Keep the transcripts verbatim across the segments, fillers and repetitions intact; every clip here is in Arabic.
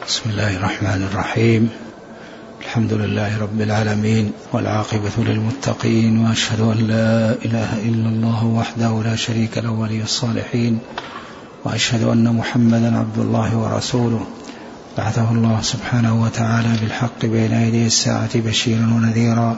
بسم الله الرحمن الرحيم. الحمد لله رب العالمين، والعاقبة للمتقين، وأشهد أن لا إله إلا الله وحده لا شريك له ولي الصالحين، وأشهد أن محمدا عبد الله ورسوله بعثه الله سبحانه وتعالى بالحق بين يدي الساعة بشيرا ونذيرا،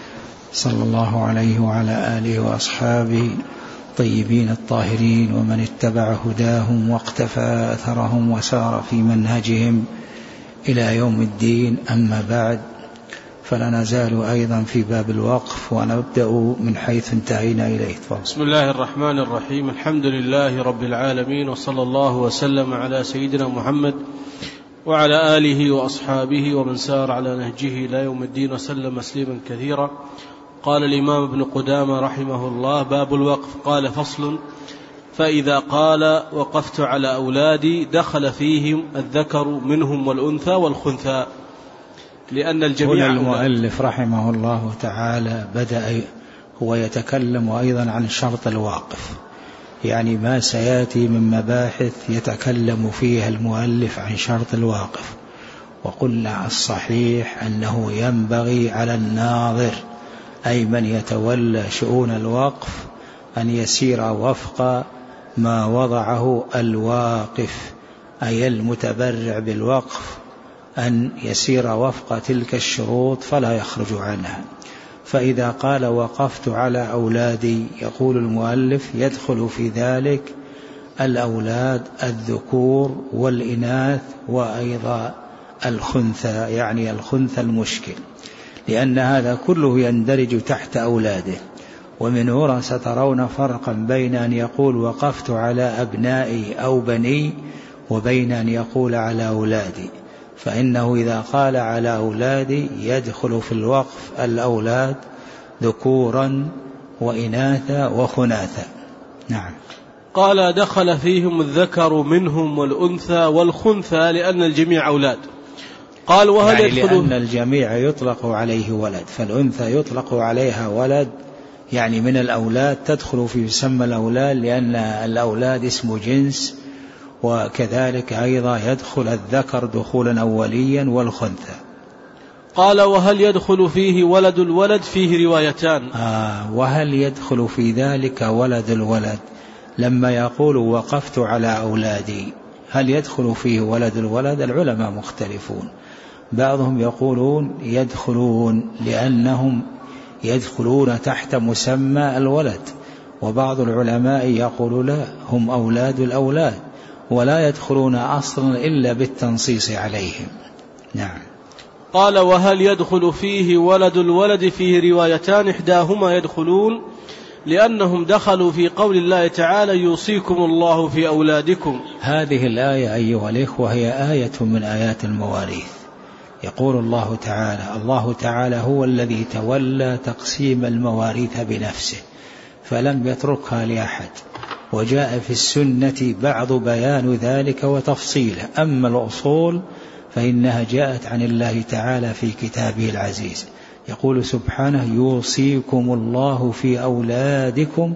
صلى الله عليه وعلى آله وأصحابه طيبين الطاهرين، ومن اتبع هداهم واقتفى أثرهم وسار في منهجهم إلى يوم الدين. أما بعد، فلا نزال أيضا في باب الوقف، ونبدأ من حيث انتهينا إليه. بسم الله الرحمن الرحيم. الحمد لله رب العالمين، وصلى الله وسلم على سيدنا محمد وعلى آله وأصحابه ومن سار على نهجه إلى يوم الدين وسلم تسليما كثيرا. قال الإمام ابن قدامة رحمه الله: باب الوقف. قال: فصل: فإذا قال وقفت على أولادي دخل فيهم الذكر منهم والأنثى والخنثى، لأن الجميع. هنا المؤلف رحمه الله تعالى بدأ هو يتكلم أيضا عن شرط الواقف، يعني ما سيأتي من مباحث يتكلم فيها المؤلف عن شرط الواقف. وقلنا الصحيح أنه ينبغي على الناظر، أي من يتولى شؤون الوقف، أن يسير وفق ما وضعه الواقف، أي المتبرع بالوقف، أن يسير وفق تلك الشروط فلا يخرج عنها. فإذا قال وقفت على أولادي، يقول المؤلف يدخل في ذلك الأولاد الذكور والإناث، وأيضا الخنثى، يعني الخنثى المشكل، لأن هذا كله يندرج تحت أولاده. ومن هنا سترون فرقا بين أن يقول وقفت على أبنائي أو بني، وبين أن يقول على أولادي. فإنه إذا قال على أولادي يدخل في الوقف الأولاد ذكورا وإناثا وخناثا. نعم. قال: دخل فيهم الذكر منهم والأنثى والخنثى، لأن الجميع أولاد. قال: وهل يعني يدخل؟ لأن الجميع يطلق عليه ولد، فالأنثى يطلق عليها ولد، يعني من الأولاد تدخل في يسمى الأولاد، لأن الأولاد اسم جنس. وكذلك أيضا يدخل الذكر دخولا أوليا والخنثى. قال: وهل يدخل فيه ولد الولد؟ فيه روايتان. آه وهل يدخل في ذلك ولد الولد؟ لما يقول وقفت على أولادي، هل يدخل فيه ولد الولد؟ العلماء مختلفون. بعضهم يقولون يدخلون لأنهم يدخلون تحت مسمى الولد، وبعض العلماء يقول لا، هم أولاد الأولاد ولا يدخلون أصلا إلا بالتنصيص عليهم. نعم. قال: وهل يدخل فيه ولد الولد؟ فيه روايتان، إحداهما يدخلون لأنهم دخلوا في قول الله تعالى: يوصيكم الله في أولادكم. هذه الآية أيها الإخوة هي آية من آيات المواريث. يقول الله تعالى: الله تعالى هو الذي تولى تقسيم المواريث بنفسه، فلم يتركها لأحد. وجاء في السنة بعض بيان ذلك وتفصيله. أما الأصول فإنها جاءت عن الله تعالى في كتابه العزيز. يقول سبحانه: يوصيكم الله في أولادكم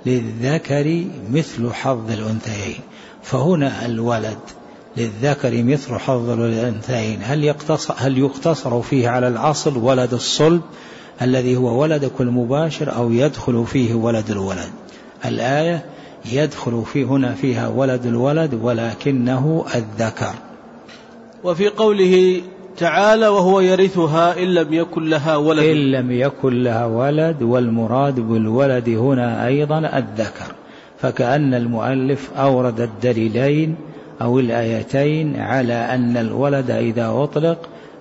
للذكر مثل حظ الأنثيين. فهنا الولد للذكر مثل حظ الأنثيين، هل يقتصر, هل يقتصر فيه على الأصل ولد الصلب الذي هو ولدك المباشر، أو يدخل فيه ولد الولد؟ الآية يدخل فيه هنا فيها ولد الولد، ولكنه الذكر. وفي قوله تعالى: وهو يرثها إن لم يكن لها ولد. إن لم يكن لها ولد، والمراد بالولد هنا أيضا الذكر. فكأن المؤلف أورد الدليلين أو الآيتين على أن الولد إذا أطلق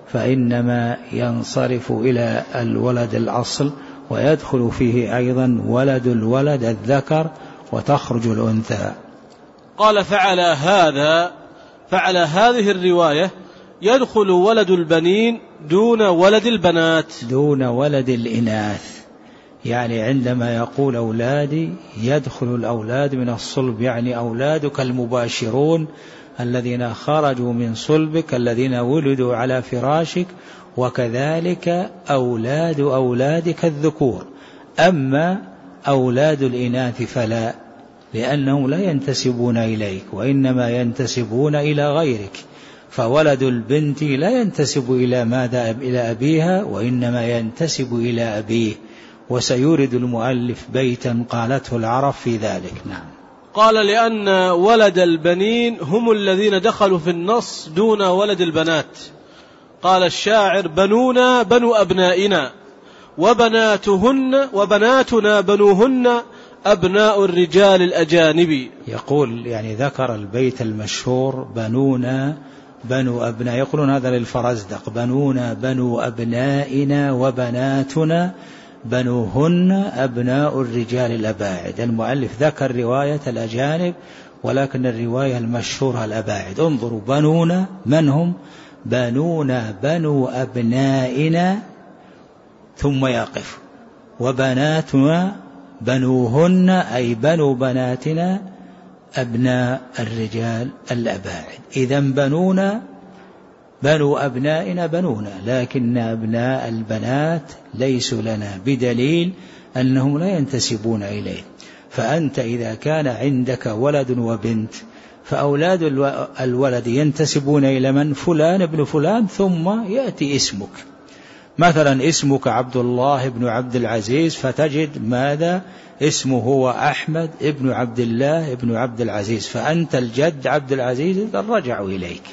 فإنما ينصرف إلى الولد الأصل، ويدخل فيه أيضا ولد الولد الذكر، وتخرج الأنثى. قال: فعلى هذا فعلى هذه الرواية يدخل ولد البنين دون ولد البنات، دون ولد الإناث. يعني عندما يقول أولادي يدخل الأولاد من الصلب، يعني أولادك المباشرون الذين خرجوا من صلبك، الذين ولدوا على فراشك، وكذلك أولاد أولادك الذكور. أما أولاد الإناث فلا، لأنهم لا ينتسبون إليك، وإنما ينتسبون إلى غيرك. فولد البنت لا ينتسب إلى ماذا إلى أبيها وإنما ينتسب إلى أبيه. وسيورد المؤلف بيتا قالته العرب في ذلك. نعم. قال لأن ولد البنين هم الذين دخلوا في النص دون ولد البنات. قال الشاعر: بنونا بنو أبنائنا وبناتهن وبناتنا بنوهن أبناء الرجال الأجانب. يقول يعني ذكر البيت المشهور: بنونا بنو أبناء، يقولون هذا للفرزدق: بنونا بنو أبنائنا وبناتنا بنوهن أبناء الرجال الأباعد. المؤلف ذكر رواية الأجانب ولكن الرواية المشهورة الأباعد. انظروا: بنونا من هم؟ بنونا بنو أبنائنا ثم يقف، وبناتنا بنوهن أي بنو بناتنا أبناء الرجال الأباعد. إذن بنونا بنو أبنائنا بنونا، لكن أبناء البنات ليسوا لنا، بدليل أنهم لا ينتسبون إليه. فأنت إذا كان عندك ولد وبنت فأولاد الولد ينتسبون إلى من؟ فلان ابن فلان، ثم يأتي اسمك، مثلا اسمك عبد الله ابن عبد العزيز، فتجد ماذا؟ اسمه هو أحمد ابن عبد الله ابن عبد العزيز، فأنت الجد عبد العزيز إذا رجعوا إليك.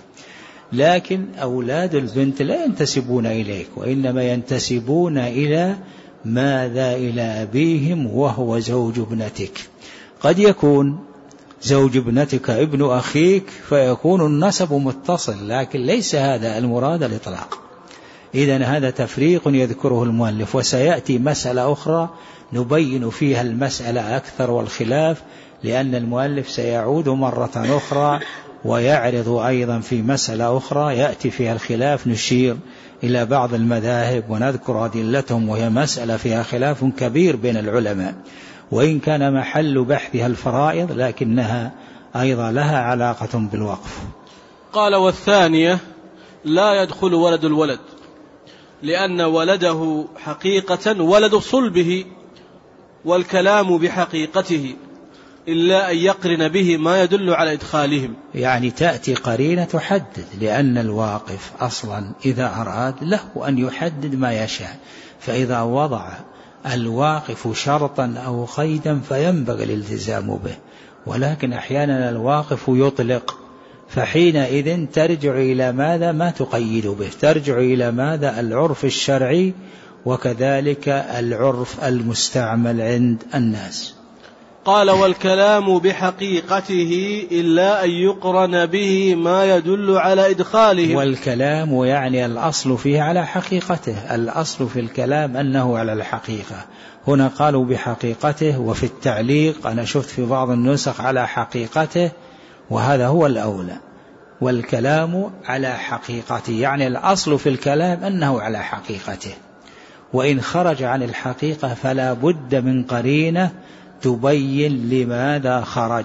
لكن أولاد البنت لا ينتسبون إليك، وإنما ينتسبون إلى ماذا؟ إلى أبيهم وهو زوج ابنتك. قد يكون زوج ابنتك ابن أخيك فيكون النسب متصل، لكن ليس هذا المراد الإطلاق. إذن هذا تفريق يذكره المؤلف، وسيأتي مسألة أخرى نبين فيها المسألة أكثر والخلاف، لأن المؤلف سيعود مرة أخرى ويعرض أيضا في مسألة أخرى يأتي فيها الخلاف، نشير إلى بعض المذاهب ونذكر أدلتهم، وهي مسألة فيها خلاف كبير بين العلماء، وإن كان محل بحثها الفرائض لكنها أيضا لها علاقة بالوقف. قال: والثانية لا يدخل ولد الولد، لأن ولده حقيقة ولد صلبه، والكلام بحقيقته إلا أن يقرن به ما يدل على إدخالهم. يعني تأتي قرينة تحدد، لأن الواقف أصلا إذا أراد له أن يحدد ما يشاء، فإذا وضع الواقف شرطا أو قيدا فينبغي الالتزام به، ولكن أحيانا الواقف يطلق، فحينئذ ترجع إلى ماذا؟ ما تقيد به، ترجع إلى ماذا؟ العرف الشرعي، وكذلك العرف المستعمل عند الناس. قال: والكلام بحقيقته إلا أن يقرن به ما يدل على إدخاله. والكلام يعني الأصل فيه على حقيقته، الأصل في الكلام أنه على الحقيقة. هنا قالوا بحقيقته، وفي التعليق أنا شفت في بعض النسخ على حقيقته، وهذا هو الأولى. والكلام على حقيقته يعني الأصل في الكلام أنه على حقيقته، وإن خرج عن الحقيقة فلا بد من قرينة تبين لماذا خرج.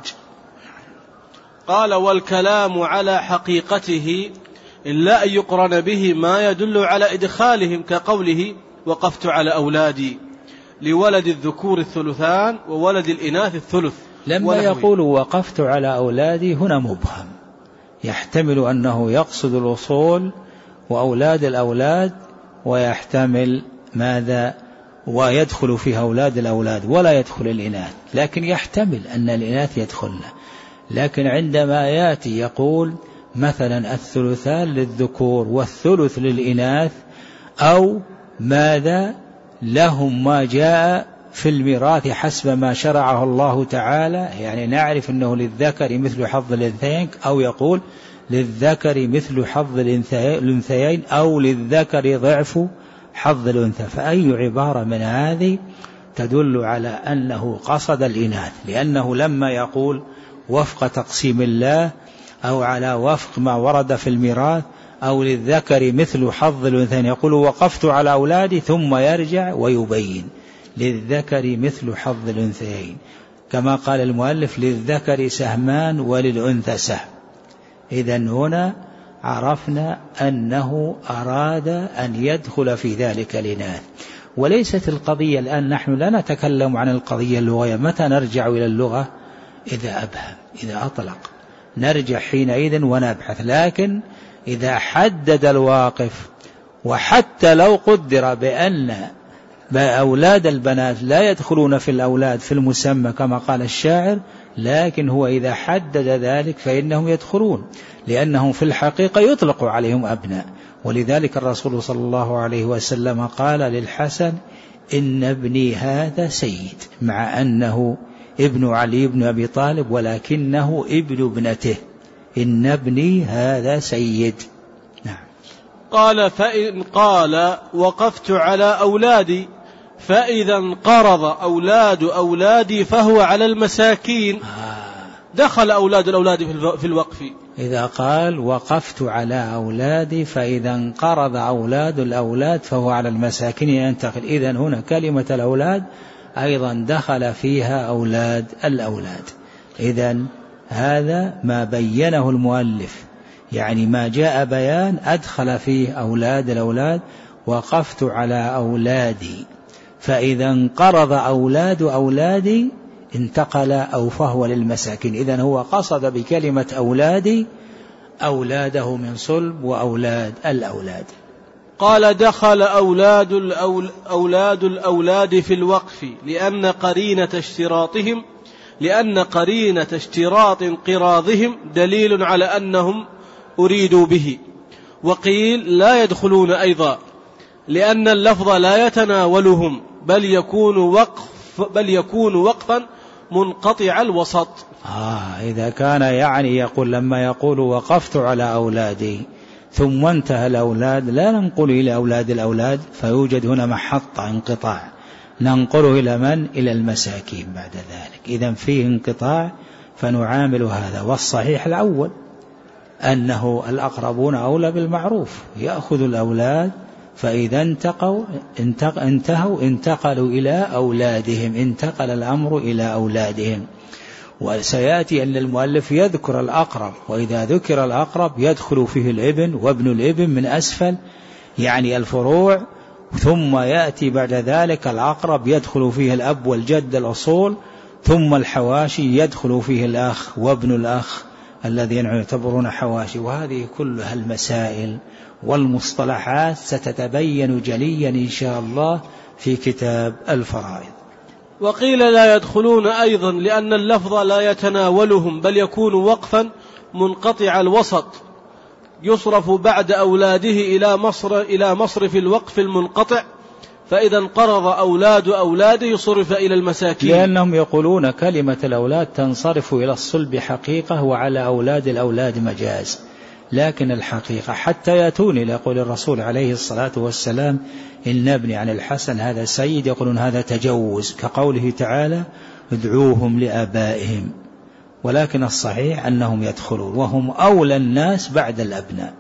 قال: والكلام على حقيقته إلا أن يقرن به ما يدل على إدخالهم، كقوله: وقفت على أولادي، لولد الذكور الثلثان وولد الإناث الثلث. لما يقول وقفت على أولادي هنا مبهم، يحتمل أنه يقصد الوصول وأولاد الأولاد، ويحتمل ماذا؟ ويدخل فيها أولاد الأولاد ولا يدخل الإناث، لكن يحتمل أن الإناث يدخلن. لكن عندما يأتي يقول مثلا الثلثان للذكور والثلث للإناث، أو ماذا؟ لهم ما جاء في الميراث حسب ما شرعه الله تعالى، يعني نعرف أنه للذكر مثل حظ الأنثيين، أو يقول للذكر مثل حظ الأنثيين، أو للذكر ضعف حظ الأنثى. فأي عبارة من هذه تدل على أنه قصد الإناث، لأنه لما يقول وفق تقسيم الله، أو على وفق ما ورد في الميراث، أو للذكر مثل حظ الأنثيين، يقول وقفت على أولادي، ثم يرجع ويبين للذكر مثل حظ الأنثيين، كما قال المؤلف للذكر سهمان وللأنثى سهم. إذن هنا عرفنا أنه أراد أن يدخل في ذلك الإناث. وليست القضية الآن، نحن لا نتكلم عن القضية اللغوية، متى نرجع إلى اللغة؟ إذا أبهم، إذا أطلق نرجع حينئذ ونبحث. لكن إذا حدد الواقف، وحتى لو قدر بأن أولاد البنات لا يدخلون في الأولاد في المسمى كما قال الشاعر، لكن هو إذا حدد ذلك فإنهم يدخلون، لأنهم في الحقيقة يطلق عليهم أبناء. ولذلك الرسول صلى الله عليه وسلم قال للحسن: إن ابني هذا سيد، مع أنه ابن علي بن أبي طالب ولكنه ابن ابنته. إن ابني هذا سيد. نعم. قال: فإن قال وقفت على أولادي فإذا انقرض أولاد أولادي فهو على المساكين، دخل أولاد الأولاد في الوقف. إذا قال وقفت على أولادي فإذا انقرض أولاد الأولاد فهو على المساكين ينتقل. إذن هنا كلمة الأولاد أيضا دخل فيها أولاد الأولاد. إذن هذا ما بينه المؤلف، يعني ما جاء بيان أدخل فيه أولاد الأولاد. وقفت على أولادي فإذا انقرض أولاد أولادي انتقل أو فهو للمساكين. إذن هو قصد بكلمة أولادي أولاده من صلب وأولاد الأولاد. قال: دخل أولاد الأول أولاد الأولاد في الوقف لأن قرينة اشتراطهم لأن قرينة اشتراط انقراضهم دليل على أنهم أريدوا به. وقيل: لا يدخلون أيضا لأن اللفظ لا يتناولهم بل يكون وقف بل يكون وقفا منقطع الوسط. آه إذا كان يعني يقول لما يقول وقفت على أولادي ثم انتهى الأولاد لا ننقل إلى أولاد الأولاد، فيوجد هنا محطة انقطاع، ننقله إلى من؟ إلى المساكين بعد ذلك. إذن فيه انقطاع فنعامل هذا. والصحيح الأول أنه الأقربون أولى بالمعروف، يأخذ الأولاد فإذا انتقوا انتهوا انتقلوا إلى أولادهم، انتقل الأمر إلى أولادهم. وسيأتي أن المؤلف يذكر الأقرب، وإذا ذكر الأقرب يدخل فيه الابن وابن الابن من أسفل، يعني الفروع، ثم يأتي بعد ذلك الأقرب يدخل فيه الأب والجد الأصول، ثم الحواشي يدخل فيه الأخ وابن الأخ الذين يعتبرون حواشي. وهذه كلها المسائل والمصطلحات ستتبين جليا إن شاء الله في كتاب الفرائض. وقيل: لا يدخلون أيضا لأن اللفظ لا يتناولهم بل يكون وقفا منقطع الوسط يصرف بعد أولاده إلى مصر إلى مصرف الوقف المنقطع، فإذا انقرض أولاد أولاده صرف إلى المساكين. لأنهم يقولون كلمة الأولاد تنصرف إلى الصلب حقيقة وعلى أولاد الأولاد مجاز، لكن الحقيقة حتى يأتون إلى قول الرسول عليه الصلاة والسلام: إن ابني عن الحسن هذا سيد، يقولون هذا تجوز، كقوله تعالى: ادعوهم لآبائهم. ولكن الصحيح أنهم يدخلون وهم أولى الناس بعد الأبناء.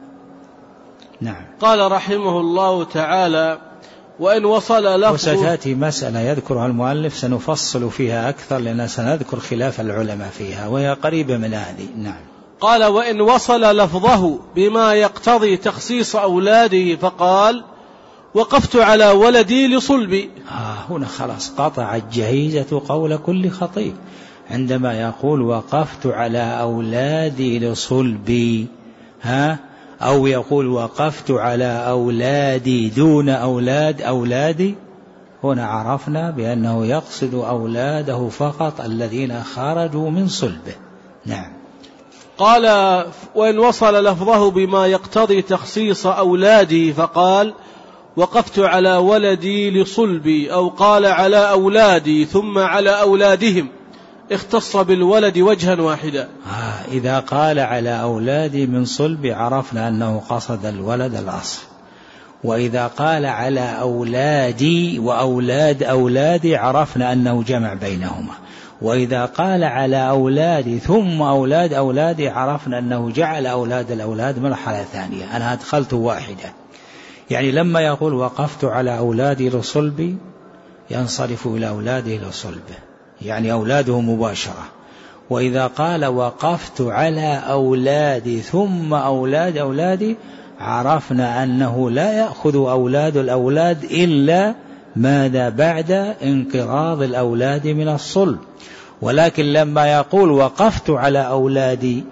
نعم. قال رحمه الله تعالى: وإن وصل لفظه. وستأتي مسألة يذكرها المؤلف سنفصل فيها أكثر لأن سنذكر خلاف العلماء فيها وهي قريبة من هذه. نعم. قال: وإن وصل لفظه بما يقتضي تخصيص أولاده فقال: وقفت على ولدي لصلبي. آه هنا خلاص قطع الجهيزة قول كل خطيب عندما يقول وقفت على أولادي لصلبي، ها، أو يقول وقفت على أولادي دون أولاد أولادي. هنا عرفنا بأنه يقصد أولاده فقط الذين خرجوا من صلبه. نعم. قال: وإن وصل لفظه بما يقتضي تخصيص أولاده فقال: وقفت على ولدي لصلبي، أو قال على أولادي ثم على أولادهم، اختص بالولد وجها واحدا. آه إذا قال على أولادي من صلبي عرفنا أنه قصد الولد الأصل، وإذا قال على أولادي وأولاد أولادي عرفنا أنه جمع بينهما، وإذا قال على أولادي ثم أولاد أولادي عرفنا أنه جعل أولاد الأولاد مرحلة ثانية. أنا أدخلت واحدة، يعني لما يقول وقفت على أولادي لصلبي ينصرف إلى أولاده لصلبه، يعني أولاده مباشرة. وإذا قال وقفت على أولادي ثم أولاد أولادي عرفنا أنه لا يأخذ أولاد الأولاد إلا ماذا بعد انقراض الأولاد من الصلب. ولكن لما يقول وقفت على أولادي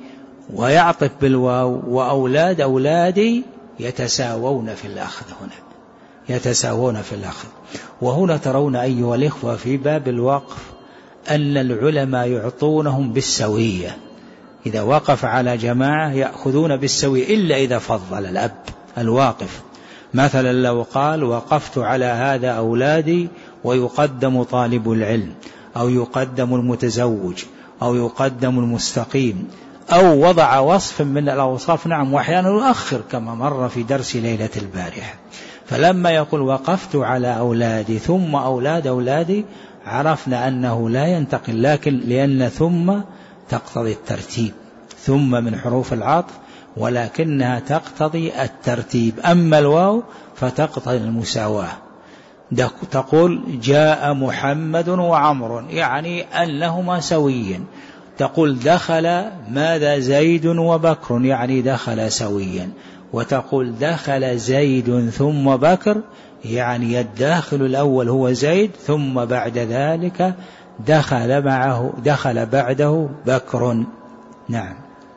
ويعطف بالواو وأولاد أولادي يتساوون في الأخذ، هنا يتساوون في الأخذ. وهنا ترون أيها الإخوة في باب الوقف أن العلماء يعطونهم بالسوية، إذا وقف على جماعة يأخذون بالسوية إلا إذا فضل الأب الواقف. مثلا لو قال وقفت على هذا أولادي ويقدم طالب العلم أو يقدم المتزوج أو يقدم المستقيم، أو وضع وصف من الأوصاف، نعم، وأحيانا يؤخر كما مر في درس ليلة البارحة. فلما يقول وقفت على أولادي ثم أولاد أولادي عرفنا أنه لا ينتقل، لكن لأن ثم تقتضي الترتيب، ثم من حروف العطف ولكنها تقتضي الترتيب. أما الواو فتقتضي المساواة، تقول جاء محمد وعمر، يعني أنهما سويا. تقول دخل ماذا زيد وبكر، يعني دخل سويا. وتقول دخل زيد ثم بكر، يعني الداخل الأول هو زيد ثم بعد ذلك دخل معه دخل بعده بكر. نعم.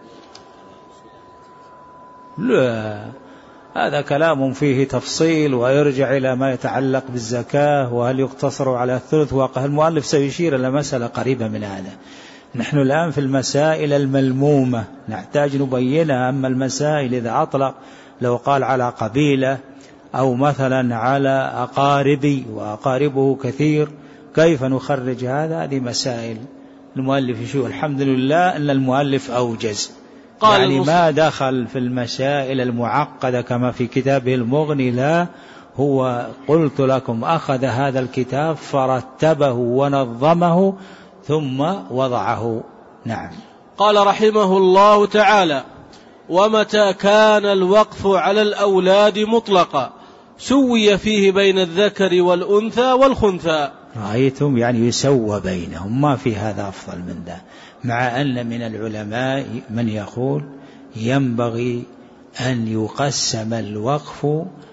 لا، هذا كلام فيه تفصيل ويرجع إلى ما يتعلق بالزكاة وهل يقتصر على الثلث. وقال المؤلف سيشير إلى مسألة قريبة من هذا. نحن الآن في المسائل الملمومة نحتاج نبينها. أما المسائل إذا أطلق لو قال على قبيلة أو مثلا على أقاربي وأقاربه كثير كيف نخرج هذا؟ هذه مسائل المؤلف يشوف. الحمد لله أن المؤلف أوجز، يعني ما دخل في المسائل المعقدة كما في كتابه المغني، لا، هو قلت لكم أخذ هذا الكتاب فرتبه ونظمه ثم وضعه. نعم. قال رحمه الله تعالى: ومتى كان الوقف على الأولاد مطلقا سوي فيه بين الذكر والأنثى والخنثى. رأيتم؟ يعني يسوى بينهم، ما في هذا أفضل من ذا. مع أن من العلماء من يقول ينبغي أن يقسم الوقف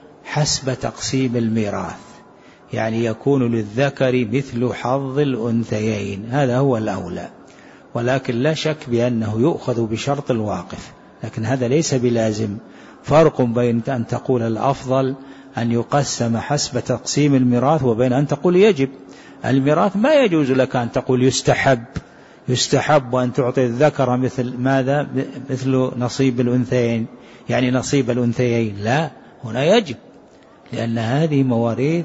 حسب تقسيم الميراث، يعني يكون للذكر مثل حظ الأنثيين، هذا هو الأولى. ولكن لا شك بأنه يؤخذ بشرط الواقف، لكن هذا ليس بلازم. فرق بين أن تقول الأفضل أن يقسم حسب تقسيم الميراث وبين أن تقول يجب. الميراث ما يجوز لك أن تقول يستحب يستحب أن تعطي الذكر مثل ماذا؟ مثل نصيب الأنثيين، يعني نصيب الأنثيين، لا، هنا يجب، لأن هذه مواريث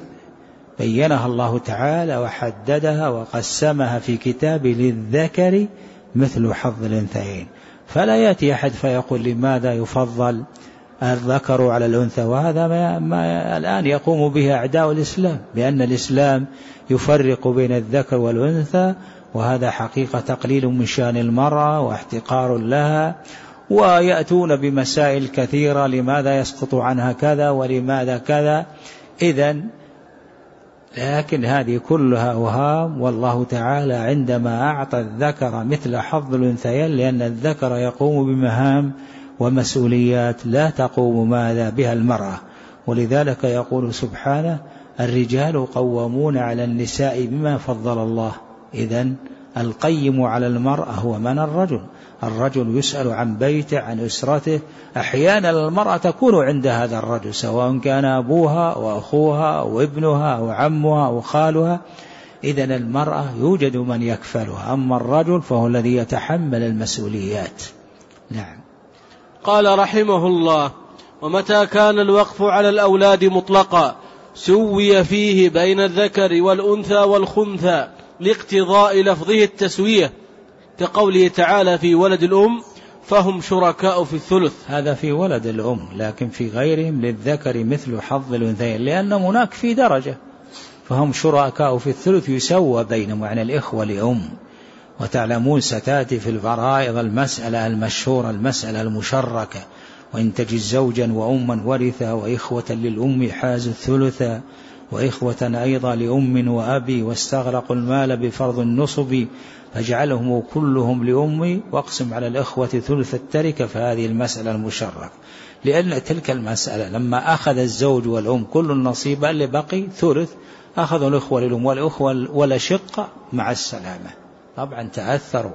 بينها الله تعالى وحددها وقسمها في كتابه للذكر مثل حظ الأنثيين. فلا يأتي أحد فيقول لماذا يفضل الذكر على الأنثى، وهذا ما, ما الآن يقوم به أعداء الإسلام، بأن الإسلام يفرق بين الذكر والأنثى، وهذا حقيقة تقليل من شأن المرأة واحتقار لها، ويأتون بمسائل كثيرة، لماذا يسقط عنها كذا ولماذا كذا. إذن لكن هذه كلها أوهام، والله تعالى عندما أعطى الذكر مثل حظ الأنثيين، لأن الذكر يقوم بمهام ومسؤوليات لا تقوم ماذا بها المرأة. ولذلك يقول سبحانه: الرجال قوامون على النساء بما فضل الله. إذن القيم على المرأة هو من؟ الرجل. الرجل يسأل عن بيته، عن أسرته. أحيانا المرأة تكون عند هذا الرجل، سواء كان أبوها وأخوها وابنها وعمها وخالها. إذن المرأة يوجد من يكفلها، أما الرجل فهو الذي يتحمل المسؤوليات. نعم. قال رحمه الله: ومتى كان الوقف على الأولاد مطلقا سوي فيه بين الذكر والأنثى والخنثى لاقتضاء لفظه التسوية، كقوله تعالى في ولد الأم فهم شركاء في الثلث. هذا في ولد الأم، لكن في غيرهم للذكر مثل حظ الأنثيين، لأن هناك في درجة، فهم شركاء في الثلث يسوى بينهم، يعني الإخوة لأم. وتعلمون ستأتي في الفرائض المسألة المشهورة، المسألة المشركة: وإن تجد زوجا وأما ورثا وإخوة للأم حاز الثلث وإخوة أيضا لأم وأبي واستغرقوا المال بفرض النصب فاجعلهم كلهم لأمي واقسم على الإخوة ثلث التركة. فهذه المسألة المشركة، لأن تلك المسألة لما أخذ الزوج والأم كل النصيب اللي بقي ثلث، أخذوا الإخوة للأم والإخوة ولا شقة مع السلامة، طبعا تأثروا.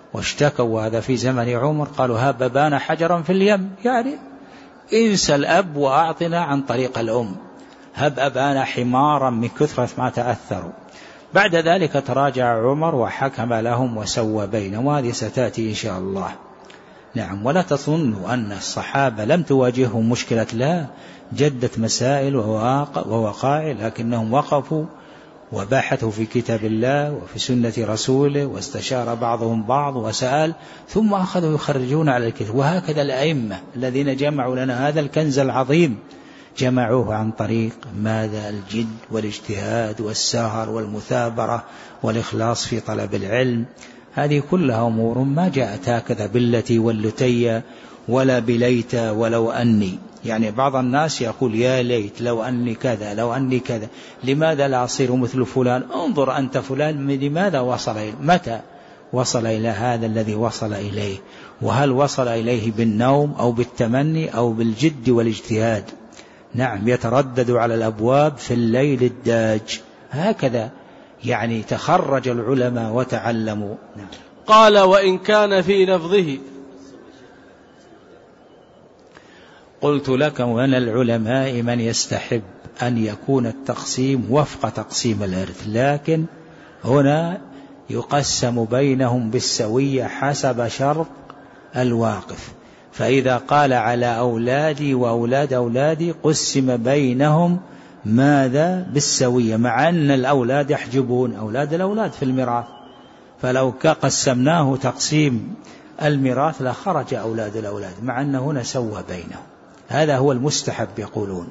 واشتكوا، وهذا في زمن عمر، قالوا هب أبانا حجرا في اليم، يعني انسى الأب وأعطنا عن طريق الأم، هب أبانا حمارا من كثرة ما تأثروا. بعد ذلك تراجع عمر وحكم لهم وسوى بينهم، وهذه ستأتي إن شاء الله. نعم. ولا تظنوا أن الصحابة لم تواجههم مشكلة، لا، جدت مسائل ووقائع، لكنهم وقفوا وباحثوا في كتاب الله وفي سنة رسوله، واستشار بعضهم بعض وسأل، ثم أخذوا يخرجون على الكتاب. وهكذا الأئمة الذين جمعوا لنا هذا الكنز العظيم جمعوه عن طريق ماذا؟ الجد والاجتهاد والسهر والمثابرة والإخلاص في طلب العلم. هذه كلها أمور ما جاءت هكذا بالتي واللتي ولا بليت ولو أني. يعني بعض الناس يقول يا ليت لو أني كذا لو أني كذا، لماذا لا أصير مثل فلان؟ انظر أنت فلان لماذا وصل إليه؟ متى وصل إلى هذا الذي وصل إليه؟ وهل وصل إليه بالنوم أو بالتمني أو بالجد والاجتهاد؟ نعم. يتردد على الأبواب في الليل الداج، هكذا يعني تخرج العلماء وتعلموا. نعم. قال وإن كان في لفظه. قلت لك من العلماء من يستحب أن يكون التقسيم وفق تقسيم الإرث، لكن هنا يقسم بينهم بالسوية حسب شرط الواقف. فإذا قال على أولادي وأولاد أولادي قسم بينهم ماذا؟ بالسوية، مع أن الأولاد يحجبون أولاد الأولاد في الميراث، فلو قسمناه تقسيم الميراث لخرج أولاد الأولاد، مع أن هنا سوى بينهم. هذا هو المستحب يقولون.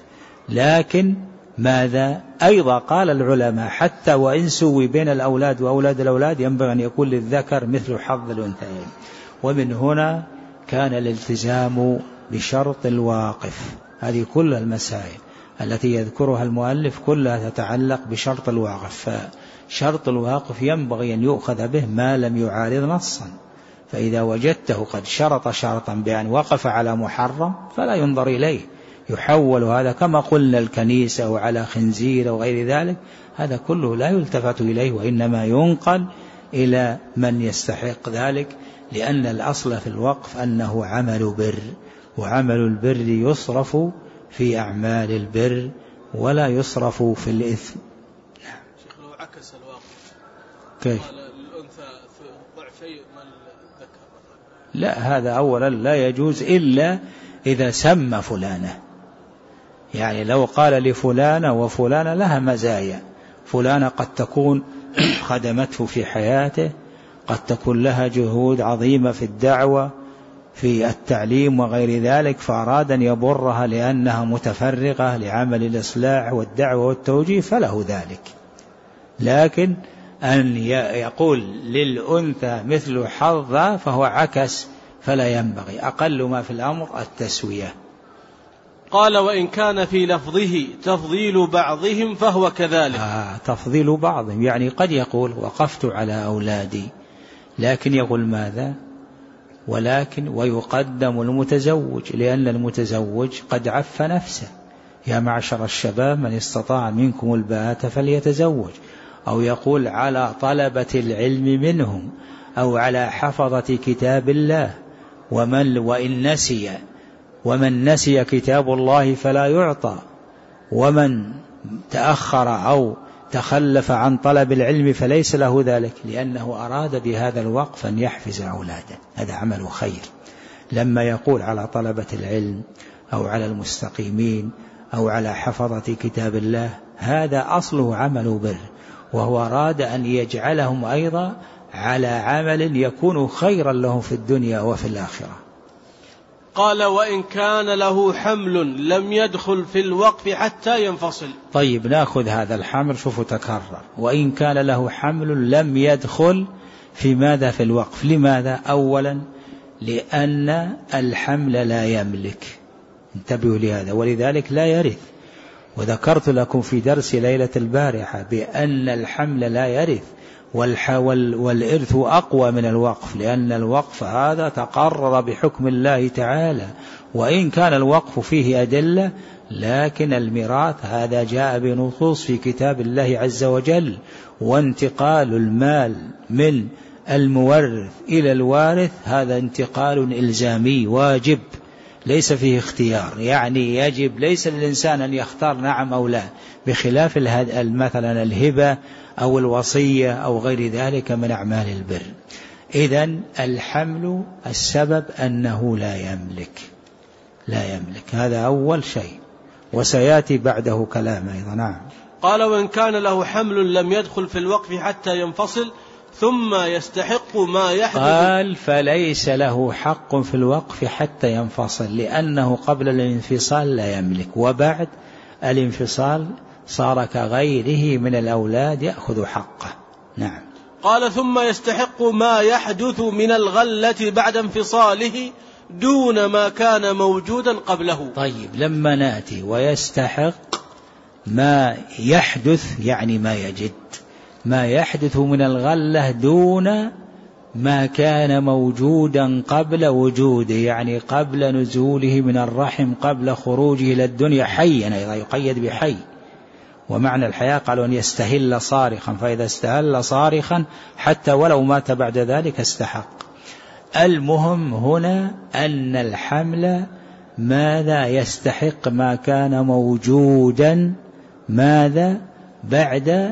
لكن ماذا؟ أيضا قال العلماء حتى وإن سوي بين الأولاد وأولاد الأولاد ينبغي أن يكون للذكر مثل حظ الأنثيين. ومن هنا كان الالتزام بشرط الواقف. هذه كل المسائل التي يذكرها المؤلف كلها تتعلق بشرط الواقف، فشرط الواقف ينبغي أن يؤخذ به ما لم يعارض نصا. فإذا وجدته قد شرط شرطا بأن وقف على محرم فلا ينظر إليه، يحول هذا كما قلنا الكنيسة أو على خنزير أو غير ذلك، هذا كله لا يلتفت إليه، وإنما ينقل إلى من يستحق ذلك، لأن الأصل في الوقف أنه عمل بر، وعمل البر يصرف في أعمال البر ولا يصرف في الإثم. شيخ لو عكس الواقف كيف؟ قال الأنثى في ضعفي من الذكر، لا، هذا أولا لا يجوز إلا إذا سمى فلانة. يعني لو قال لفلانة وفلانة لها مزايا، فلانة قد تكون خدمته في حياته، قد تكون لها جهود عظيمة في الدعوة في التعليم وغير ذلك، فأراد أن يبرها لأنها متفرغة لعمل الإصلاح والدعوة والتوجيه فله ذلك. لكن أن يقول للأنثى مثل حظها فهو عكس، فلا ينبغي. أقل ما في الأمر التسوية. قال وإن كان في لفظه تفضيل بعضهم فهو كذلك. آه تفضيل بعضهم، يعني قد يقول وقفت على أولادي، لكن يقول ماذا؟ ولكن ويقدم المتزوج، لأن المتزوج قد عف نفسه. يا معشر الشباب من استطاع منكم الباءة فليتزوج. أو يقول على طلبة العلم منهم، أو على حفظة كتاب الله. ومن وإن نسي ومن نسي كتاب الله فلا يعطى، ومن تأخر أو تخلف عن طلب العلم فليس له ذلك، لأنه أراد بهذا الوقف أن يحفز أولاده، هذا عمل خير. لما يقول على طلبة العلم أو على المستقيمين أو على حفظة كتاب الله، هذا أصله عمل بر، وهو أراد أن يجعلهم أيضا على عمل يكون خيرا لهم في الدنيا وفي الآخرة. قال وإن كان له حمل لم يدخل في الوقف حتى ينفصل. طيب نأخذ هذا الحمل، شوفوا تكرر. وإن كان له حمل لم يدخل في ماذا؟ في الوقف. لماذا؟ أولا لأن الحمل لا يملك، انتبهوا لهذا، ولذلك لا يرث. وذكرت لكم في درس ليلة البارحة بأن الحمل لا يرث، والإرث أقوى من الوقف، لأن الوقف هذا تقرر بحكم الله تعالى، وإن كان الوقف فيه أدلة، لكن الميراث هذا جاء بنصوص في كتاب الله عز وجل. وانتقال المال من المورث إلى الوارث هذا انتقال إلزامي واجب ليس فيه اختيار، يعني يجب ليس للإنسان أن يختار نعم أو لا، بخلاف مثلا الهبة أو الوصية أو غير ذلك من أعمال البر. إذن الحمل السبب أنه لا يملك لا يملك هذا أول شيء، وسيأتي بعده كلام أيضا. نعم. قال: وإن كان له حمل لم يدخل في الوقف حتى ينفصل ثم يستحق ما يحدث. قال: فليس له حق في الوقف حتى ينفصل، لأنه قبل الانفصال لا يملك، وبعد الانفصال صار كغيره من الأولاد يأخذ حقه. نعم. قال: ثم يستحق ما يحدث من الغلة بعد انفصاله دون ما كان موجودا قبله. طيب، لما نأتي ويستحق ما يحدث يعني ما يجد، ما يحدث من الغلة دون ما كان موجودا قبل وجوده، يعني قبل نزوله من الرحم، قبل خروجه إلى الدنيا حيا، أيضا يقيد بحي. ومعنى الحياة قالوا أن يستهل صارخا، فإذا استهل صارخا حتى ولو مات بعد ذلك استحق. المهم هنا أن الحمل ماذا يستحق ما كان موجودا ماذا بعد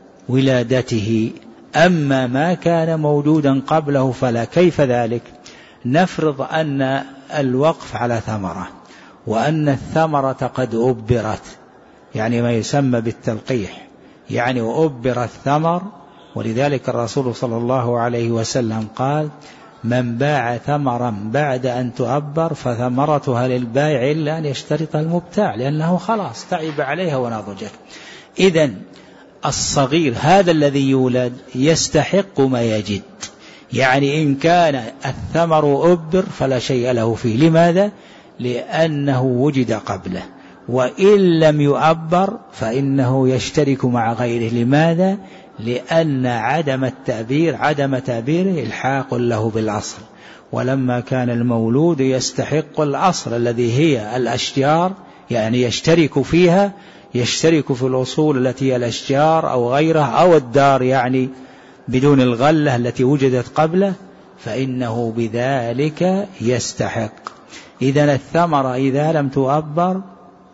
ولادته، أما ما كان موجودا قبله فلا. كيف ذلك؟ نفرض أن الوقف على ثمرة، وأن الثمرة قد أبرت، يعني ما يسمى بالتلقيح، يعني أبر الثمر. ولذلك الرسول صلى الله عليه وسلم قال: من باع ثمرا بعد أن تؤبر فثمرتها للبائع إلا أن يشترط المبتاع، لأنه خلاص تعب عليها ونضجت. إذن الصغير هذا الذي يولد يستحق ما يجد، يعني إن كان الثمر أبر فلا شيء له فيه. لماذا؟ لأنه وجد قبله. وإن لم يؤبر فإنه يشترك مع غيره. لماذا؟ لأن عدم التأبير عدم تأبيره إلحاق له بالأصل، ولما كان المولود يستحق الأصل الذي هي الأشجار، يعني يشترك فيها، يشترك في الأصول التي هي الأشجار أو غيرها، أو الدار يعني بدون الغلة التي وجدت قبله، فإنه بذلك يستحق. إذن الثمرة إذا لم تؤبر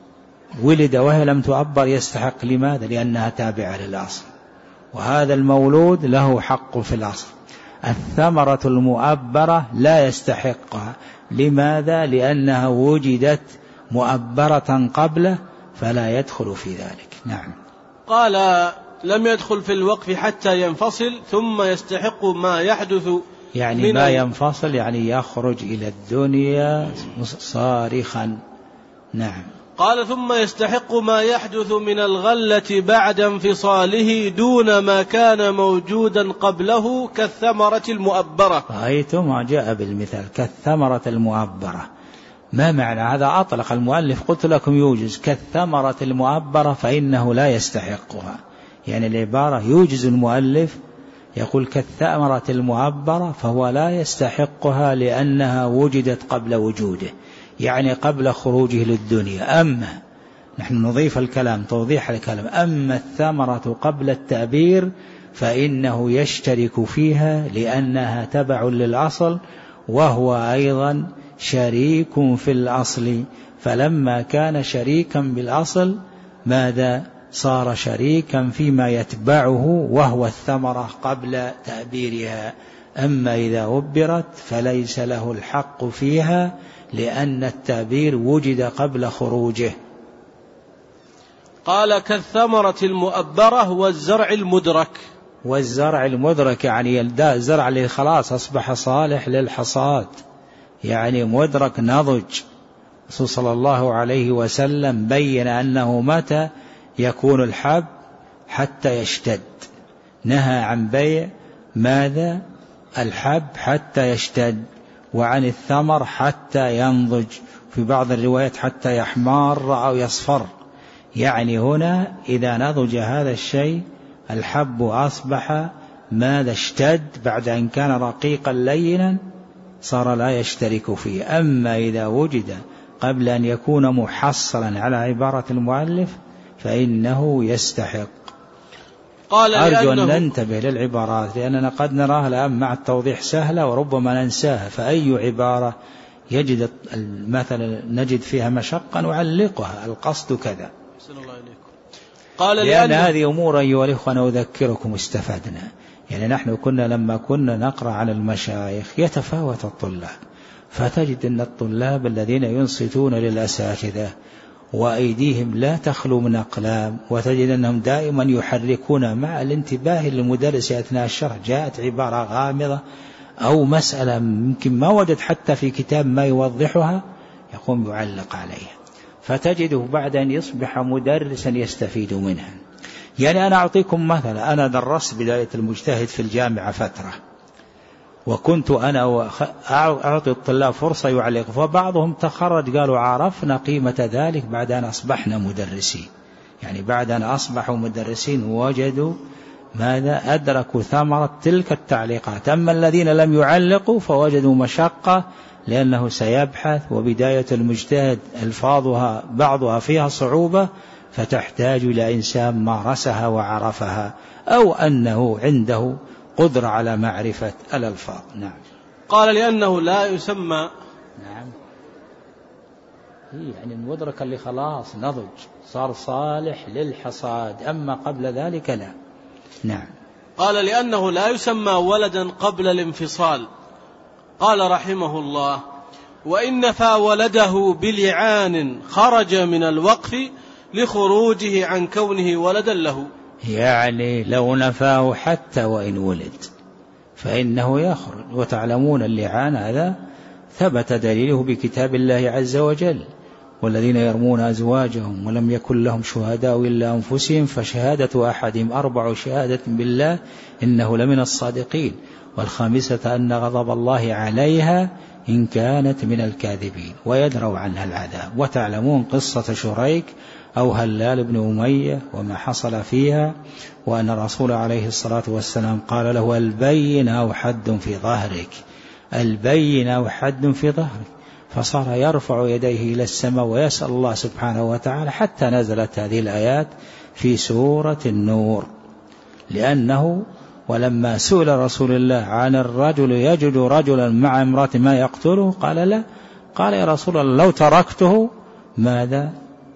ولد وهي لم تؤبر يستحق. لماذا؟ لأنها تابعة للأصل، وهذا المولود له حق في الأصل. الثمرة المؤبرة لا يستحقها. لماذا؟ لأنها وجدت مؤبرة قبله فلا يدخل في ذلك. نعم. قال: لم يدخل في الوقف حتى ينفصل ثم يستحق ما يحدث، يعني ما ينفصل يعني يخرج إلى الدنيا صارخا. نعم. قال: ثم يستحق ما يحدث من الغلة بعد انفصاله دون ما كان موجودا قبله كالثمرة المؤبرة. رأيتم ما جاء بالمثال كالثمرة المؤبرة. ما معنى هذا؟ أطلق المؤلف، قلت لكم يوجز كالثمرة المؤبرة فإنه لا يستحقها، يعني العبارة يوجز المؤلف يقول كالثمرة المؤبرة فهو لا يستحقها لأنها وجدت قبل وجوده، يعني قبل خروجه للدنيا. أما نحن نضيف الكلام توضيح الكلام، أما الثمرة قبل التأبير فإنه يشترك فيها لأنها تبع للأصل، وهو أيضا شريك في الأصل. فلما كان شريكا بالأصل ماذا؟ صار شريكا فيما يتبعه وهو الثمرة قبل تأبيرها. أما إذا أبرت فليس له الحق فيها لأن التأبير وجد قبل خروجه. قال: كالثمرة المؤبرة والزرع المدرك. والزرع المدرك يعني الزرع اللي خلاص أصبح صالح للحصاد، يعني مدرك نضج. الرسول صلى الله عليه وسلم بين أنه متى يكون الحب حتى يشتد، نهى عن بيع ماذا؟ الحب حتى يشتد، وعن الثمر حتى ينضج، في بعض الروايات حتى يحمار أو يصفر. يعني هنا إذا نضج هذا الشيء الحب أصبح ماذا؟ اشتد، بعد أن كان رقيقا لينا صار لا يشترك فيه. أما إذا وجد قبل أن يكون محصلا على عبارة المؤلف فإنه يستحق. قال أرجو أن ننتبه للعبارات لأننا قد نراها الآن مع التوضيح سهلة وربما ننساها، فأي عبارة يجد مثلا نجد فيها مشقة نعلقها، القصد كذا. قال لأن هذه أمور أيها الإخوة نذكركم استفدنا. يعني نحن كنا لما كنا نقرأ على المشايخ يتفاوت الطلاب، فتجد أن الطلاب الذين ينصتون للأساتذة وأيديهم لا تخلو من أقلام، وتجد أنهم دائما يحركون مع الانتباه للمدرس أثناء الشرح. جاءت عبارة غامضة أو مسألة يمكن ما وجد حتى في كتاب ما يوضحها، يقوم يعلق عليها، فتجده بعد أن يصبح مدرسا يستفيد منها. يعني أنا أعطيكم مثلا، أنا درست بداية المجتهد في الجامعة فترة، وكنت أنا أعطي الطلاب فرصة يعلق، فبعضهم تخرج قالوا عرفنا قيمة ذلك بعد أن أصبحنا مدرسين. يعني بعد أن أصبحوا مدرسين وجدوا ماذا؟ أدركوا ثمرة تلك التعليقات. أما الذين لم يعلقوا فوجدوا مشقة، لأنه سيبحث، وبداية المجتهد ألفاظها بعضها فيها صعوبة، فتحتاج إلى إنسان مارسها وعرفها، أو أنه عنده قدرة على معرفة الألفاظ. نعم. قال لأنه لا يسمى. نعم. يعني المدرك اللي خلاص نضج صار صالح للحصاد، أما قبل ذلك لا. نعم. قال لأنه لا يسمى ولدا قبل الانفصال. قال رحمه الله: وإن نفى ولده بلعان خرج من الوقف لخروجه عن كونه ولدا له. يعني لو نفاه حتى وإن ولد فإنه يخرج. وتعلمون اللعان هذا ثبت دليله بكتاب الله عز وجل: والذين يرمون أزواجهم ولم يكن لهم شهداء إلا أنفسهم فشهادة أحدهم أربع شهادة بالله إنه لمن الصادقين، والخامسة أن غضب الله عليها إن كانت من الكاذبين ويدروا عنها العذاب. وتعلمون قصة شريك أو هلال بن أمية وما حصل فيها، وأن الرسول عليه الصلاة والسلام قال له: البين أو حد في ظهرك، البين أو حد في ظهرك، فصار يرفع يديه إلى السماء ويسأل الله سبحانه وتعالى، حتى نزلت هذه الآيات في سورة النور. لأنه ولما سئل رسول الله عن الرجل يجد رجلا مع امرأة ما يقتله، قال لا، قال: يا رسول الله لو تركته ماذا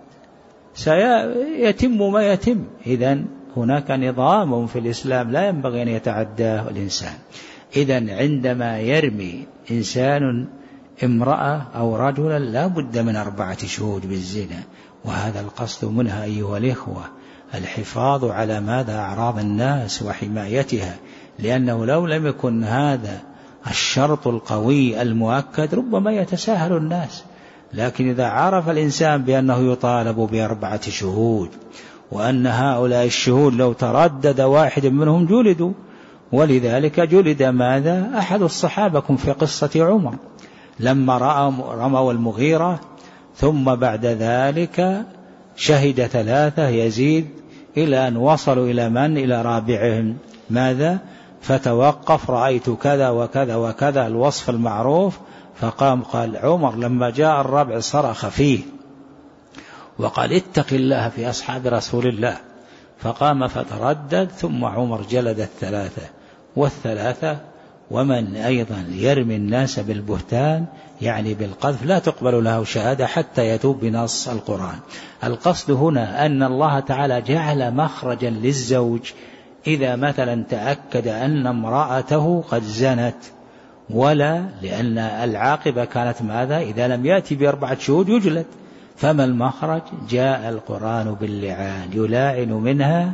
سيتم ما يتم. إذن هناك نظام في الإسلام لا ينبغي أن يتعداه الإنسان. إذن عندما يرمي إنسان امرأة أو رجلا لا بد من أربعة شهود بالزنا، وهذا القصد منها أيها الإخوة الحفاظ على ماذا؟ أعراض الناس وحمايتها. لأنه لو لم يكن هذا الشرط القوي المؤكد ربما يتساهل الناس. لكن إذا عرف الإنسان بأنه يطالب بأربعة شهود، وأن هؤلاء الشهود لو تردد واحد منهم جلدوا، ولذلك جلد ماذا؟ أحد الصحابة في قصة عمر لما رأى رموا المغيرة، ثم بعد ذلك شهد ثلاثة يزيد، إلى أن وصلوا إلى من؟ إلى رابعهم ماذا؟ فتوقف: رأيت كذا وكذا وكذا، الوصف المعروف. فقام قال عمر لما جاء الرابع صرخ فيه وقال: اتق الله في أصحاب رسول الله. فقام فتردد، ثم عمر جلد الثلاثة والثلاثة. ومن أيضا يرمي الناس بالبهتان يعني بالقذف لا تقبل له شهادة حتى يتوب بنص القرآن. القصد هنا أن الله تعالى جعل مخرجا للزوج إذا مثلا تأكد أن امرأته قد زنت، ولا لأن العاقبة كانت ماذا؟ إذا لم يأتي بأربعة شهود يجلد. فما المخرج؟ جاء القرآن باللعان يلاعن منها،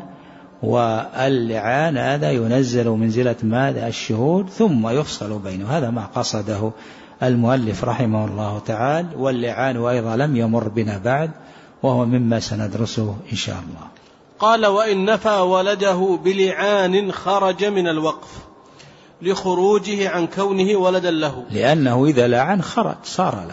واللعان هذا ينزل منزلة ماذا؟ الشهود، ثم يفصل بينه. هذا ما قصده المؤلف رحمه الله تعالى. واللعان أيضا لم يمر بنا بعد، وهو مما سندرسه إن شاء الله. قال: وإن نفى ولده بلعان خرج من الوقف لخروجه عن كونه ولدا له، لأنه إذا لعن خرج صار له.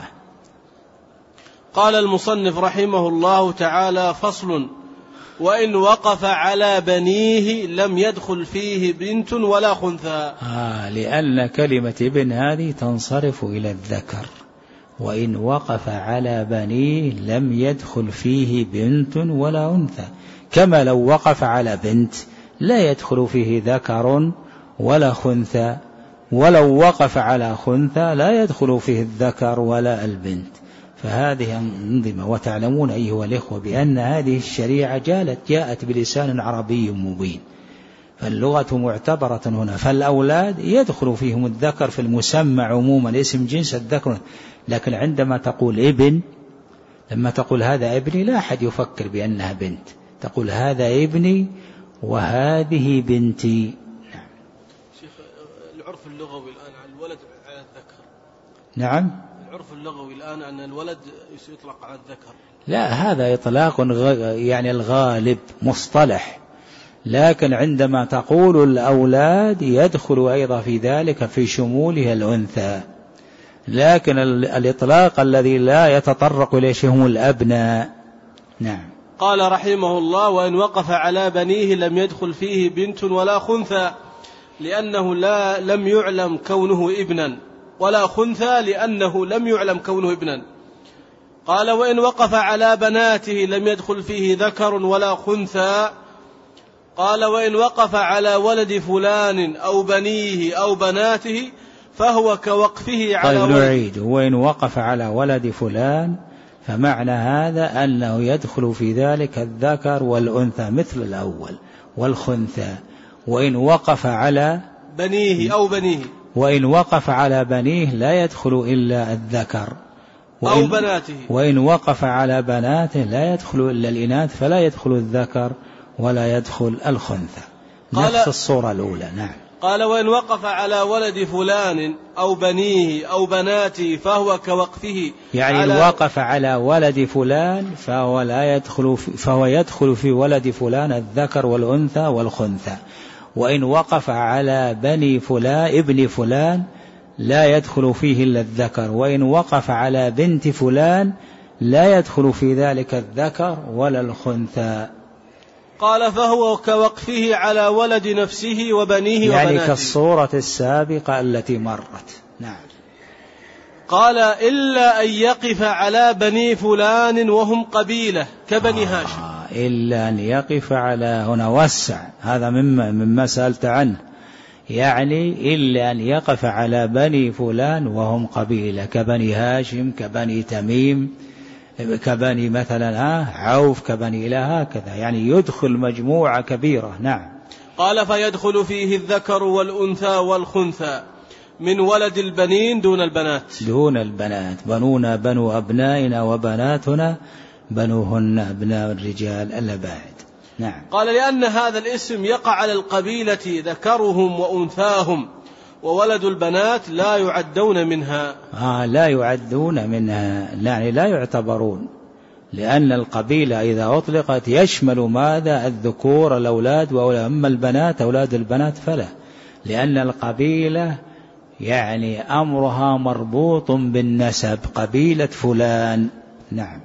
قال المصنف رحمه الله تعالى: فصل: وإن وقف على بنيه لم يدخل فيه بنت ولا خنثى. آه لأن كلمة ابن هذه تنصرف إلى الذكر. وإن وقف على بنيه لم يدخل فيه بنت ولا أنثى، كما لو وقف على بنت لا يدخل فيه ذكر ولا خنثى، ولو وقف على خنثى لا يدخل فيه الذكر ولا البنت. فهذه أنظمة. وتعلمون أيها الإخوة بأن هذه الشريعة جالت جاءت بلسان عربي مبين، فاللغة معتبرة هنا. فالأولاد يدخل فيهم الذكر في المسمى عموما، اسم جنس الذكر، لكن عندما تقول ابن، لما تقول هذا ابني لا أحد يفكر بأنها بنت، تقول هذا ابني وهذه بنتي. نعم. شيخ، العرف اللغوي الآن عن الولد على الذكر. نعم. العرف اللغوي الآن أن الولد يطلق على الذكر. لا، هذا إطلاق يعني الغالب مصطلح، لكن عندما تقول الأولاد يدخل أيضا في ذلك في شمولها الأنثى، لكن الإطلاق الذي لا يتطرق إليه هم الأبناء. نعم. قال رحمه الله: وإن وقف على بنيه لم يدخل فيه بنت ولا خنثى، لأنه لا لم يعلم كونه ابنا، ولا خنثى لأنه لم يعلم كونه ابنا. قال: وإن وقف على بناته لم يدخل فيه ذكر ولا خنثى. قال: وإن وقف على ولد فلان أو بنيه أو بناته فهو كوقفه على طيب ولد. نعيد: وإن وقف على ولد فلان، فمعنى هذا أنه يدخل في ذلك الذكر والأنثى مثل الأول والخنثى. وإن وقف على بنيه أو بنيه وإن وقف على بنيه لا يدخل إلا الذكر، أو بناته. وإن وقف على بناته لا يدخل إلا الإناث، فلا يدخل الذكر ولا يدخل الخنثى. نفس الصورة الأولى. نعم. قال: وإن وقف على ولد فلان أو بنيه أو بناته فهو كوقفه، يعني إن وقف على ولد فلان فهو لا يدخل في فهو يدخل في ولد فلان الذكر والأنثى والخنثى. وإن وقف على بني فلان ابن فلان لا يدخل فيه إلا الذكر. وإن وقف على بنت فلان لا يدخل في ذلك الذكر ولا الخنثى. قال: فهو كوقفه على ولد نفسه وبنيه يعني وبناته، كالصورة السابقة التي مرت. نعم. قال: إلا أن يقف على بني فلان وهم قبيلة كبني آه هاشم. إلا أن يقف على، هنا وسع، هذا مما, مما سألت عنه، يعني إلا أن يقف على بني فلان وهم قبيلة كبني هاشم كبني تميم كبني مثلا عوف كبني إلى هكذا، يعني يدخل مجموعة كبيرة. نعم. قال: فيدخل فيه الذكر والأنثى والخنثى من ولد البنين دون البنات. دون البنات. بنونا بنو أبنائنا وبناتنا بنوهن أبناء الرجال الأباعد. نعم. قال: لأن هذا الاسم يقع على القبيلة ذكرهم وأنثاهم، وولد البنات لا يعدون منها. آه لا يعدون منها، يعني لا يعتبرون، لأن القبيلة إذا أطلقت يشمل ماذا؟ الذكور الأولاد، وأما البنات أولاد البنات فلا، لأن القبيلة يعني أمرها مربوط بالنسب، قبيلة فلان. نعم.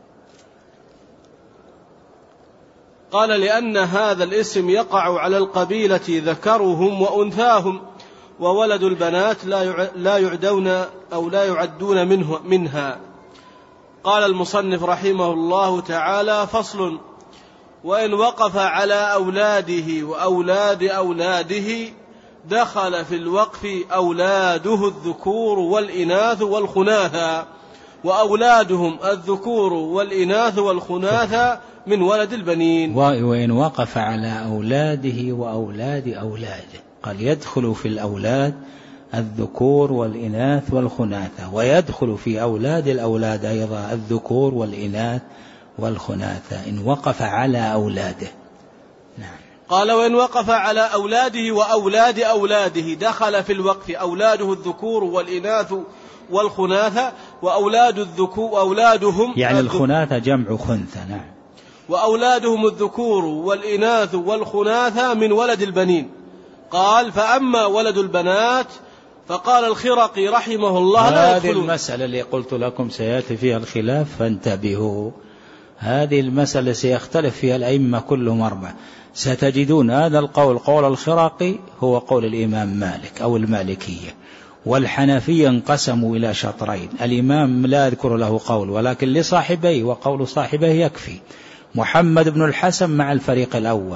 قال: لأن هذا الاسم يقع على القبيلة ذكرهم وأنثاهم، وولد البنات لا يعدون أو لا يعدون منه منها. قال المصنف رحمه الله تعالى: فصل: وإن وقف على أولاده وأولاد أولاده دخل في الوقف أولاده الذكور والإناث والخناثى، وأولادهم الذكور والإناث والخناثى من ولد البنين. وإن وقف على أولاده وأولاد أولاده، قال يدخل في الأولاد الذكور والإناث والخناثة، ويدخل في أولاد الأولاد أيضا الذكور والإناث والخناثة إن وقف على أولاده. نعم. قال: وإن وقف على أولاده وأولاد أولاده دخل في الوقف أولاده الذكور والإناث والخناثة، وأولاد الذكور أولادهم يعني الخناثة جمع خنثى. نعم. وأولادهم الذكور والإناث والخناثة من ولد البنين. قال: فأما ولد البنات فقال الخرقي رحمه الله لا هذه يدخلون. المسألة اللي قلت لكم سيأتي فيها الخلاف فانتبهوا، هذه المسألة سيختلف فيها الأئمة كلهم أربعة. ستجدون هذا القول قول الخرقي هو قول الإمام مالك أو المالكية، والحنفية انقسموا إلى شطرين. الإمام لا أذكر له قول، ولكن لصاحبيه وقول صاحبه يكفي، محمد بن الحسن مع الفريق الأول،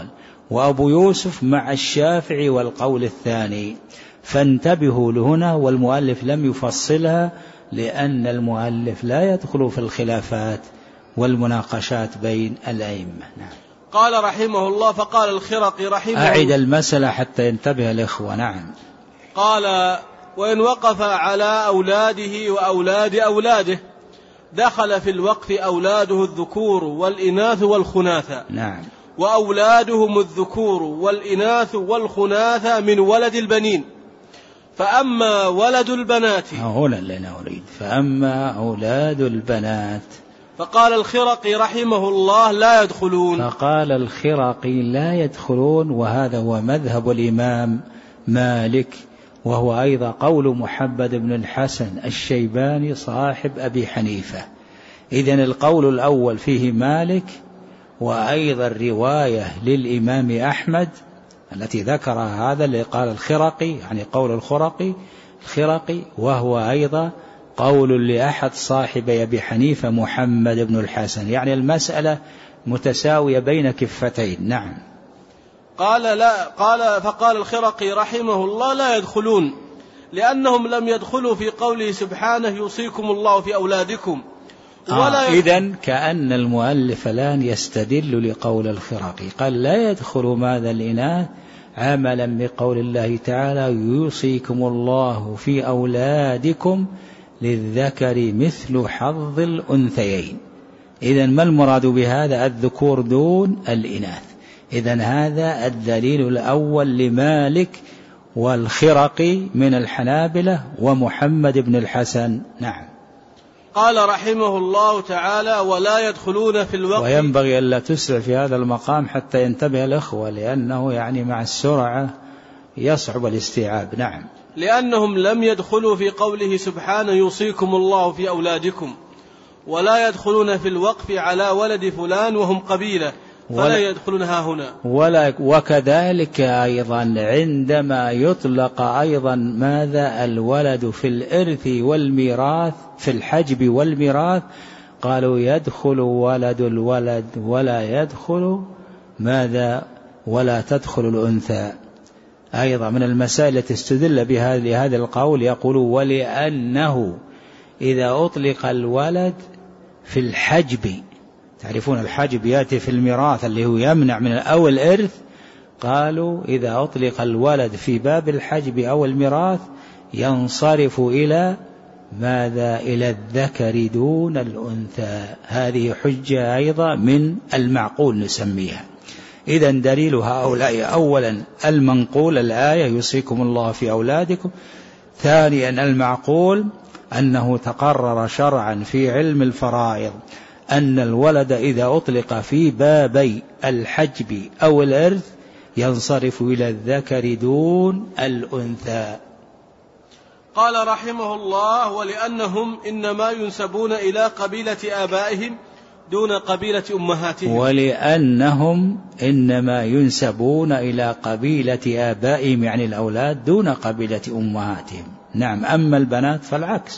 وأبو يوسف مع الشافعي والقول الثاني. فانتبهوا لهنا، والمؤلف لم يفصلها لأن المؤلف لا يدخل في الخلافات والمناقشات بين الأئمة. نعم. قال رحمه الله: فقال الخرقي رحمه الله، أعد المسألة حتى ينتبه الإخوة. نعم. قال: وإن وقف على أولاده وأولاد أولاده دخل في الوقف أولاده الذكور والإناث والخناثة. نعم. وأولادهم الذكور والإناث والخناثة من ولد البنين. فأما ولد البنات، هنا اللي أنا أريد، فأما أولاد البنات، فقال الخرقي رحمه الله: لا يدخلون. فقال الخرقي لا يدخلون، وهذا هو مذهب الإمام مالك، وهو أيضا قول محمد بن الحسن الشيباني صاحب أبي حنيفة. إذن القول الأول فيه مالك، وأيضا رواية للإمام أحمد التي ذكرها هذا اللي قال الخرقي، يعني قول الخرقي الخرقي وهو أيضا قول لأحد صاحب أبي حنيفة محمد بن الحسن، يعني المسألة متساوية بين كفتين. نعم. قال لا قال فقال الخرقي رحمه الله: لا يدخلون، لأنهم لم يدخلوا في قوله سبحانه: يوصيكم الله في أولادكم. آه إذن كأن المؤلف الآن يستدل لقول الخرقي، قال لا يدخل ماذا الإناث عملا بقول الله تعالى: يوصيكم الله في أولادكم للذكر مثل حظ الأنثيين. إذن ما المراد بهذا؟ الذكور دون الإناث. إذن هذا الدليل الأول لمالك والخرقي من الحنابلة ومحمد بن الحسن. نعم. قال رحمه الله تعالى: ولا يدخلون في الوقت. وينبغي ألا تسرع في هذا المقام حتى ينتبه الأخوة، لأنه يعني مع السرعة يصعب الاستيعاب. نعم. لأنهم لم يدخلوا في قوله سبحانه: يوصيكم الله في أولادكم، ولا يدخلون في الوقف على ولد فلان وهم قبيلة، فلا يدخلونها هنا. ولا وكذلك أيضا عندما يطلق أيضا ماذا الولد في الإرث والميراث، في الحجب والميراث، قالوا يدخل ولد الولد ولا يدخل ماذا ولا تدخل الأنثى. أيضا من المسائل التي استدل بها لهذا القول، يقول: ولأنه إذا أطلق الولد في الحجب، تعرفون الحجب يأتي في الميراث اللي هو يمنع من أو الإرث، قالوا إذا أطلق الولد في باب الحجب أو الميراث ينصرف إلى ماذا؟ إلى الذكر دون الأنثى. هذه حجة أيضا من المعقول نسميها. إذن دليل هؤلاء أولا المنقول الآية: يوصيكم الله في أولادكم. ثانيا المعقول أنه تقرر شرعا في علم الفرائض أن الولد إذا أطلق في بابي الحجب أو الإرث ينصرف إلى الذكر دون الأنثى. قال رحمه الله: ولأنهم إنما ينسبون إلى قبيلة آبائهم دون قبيلة أمهاتهم. ولأنهم إنما ينسبون إلى قبيلة آبائهم يعني الأولاد دون قبيلة أمهاتهم. نعم. أما البنات فالعكس.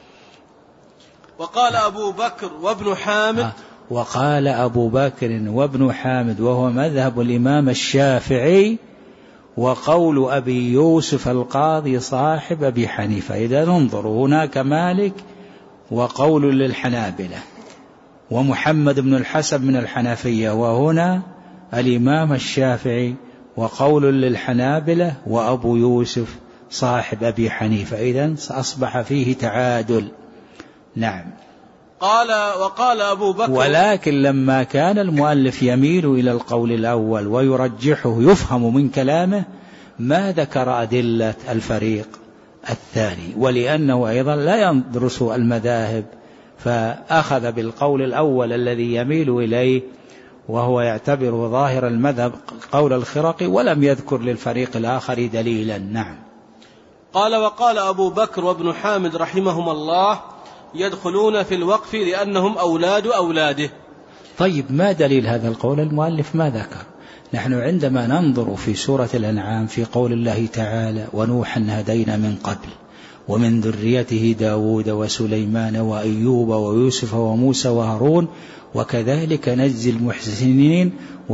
وقال أبو بكر وابن حامد وقال أبو بكر وابن حامد وهو مذهب الإمام الشافعي وقول أبي يوسف القاضي صاحب أبي حنيفة. إذا ننظر هناك مالك وقول للحنابلة ومحمد بن الحسن من الحنفية، وهنا الإمام الشافعي وقول للحنابلة وأبو يوسف صاحب أبي حنيفة. إذن أصبح فيه تعادل. نعم. قال وقال أبو بكر. ولكن لما كان المؤلف يميل إلى القول الأول ويرجحه يفهم من كلامه ما ذكر أدلة الفريق الثاني، ولأنه أيضا لا يدرس المذاهب فأخذ بالقول الأول الذي يميل إليه وهو يعتبر ظاهر المذهب قول الخرقي ولم يذكر للفريق الآخر دليلا. نعم. قال وقال أبو بكر وابن حامد رحمهما الله: يدخلون في الوقف لأنهم أولاد أولاده. طيب ما دليل هذا القول؟ المؤلف ما ذكر. نحن عندما ننظر في سورة الأنعام في قول الله تعالى: ونوحا هدينا من قبل ومن ذريته داود وسليمان وأيوب ويوسف وموسى وهارون وكذلك نجزي المحسنين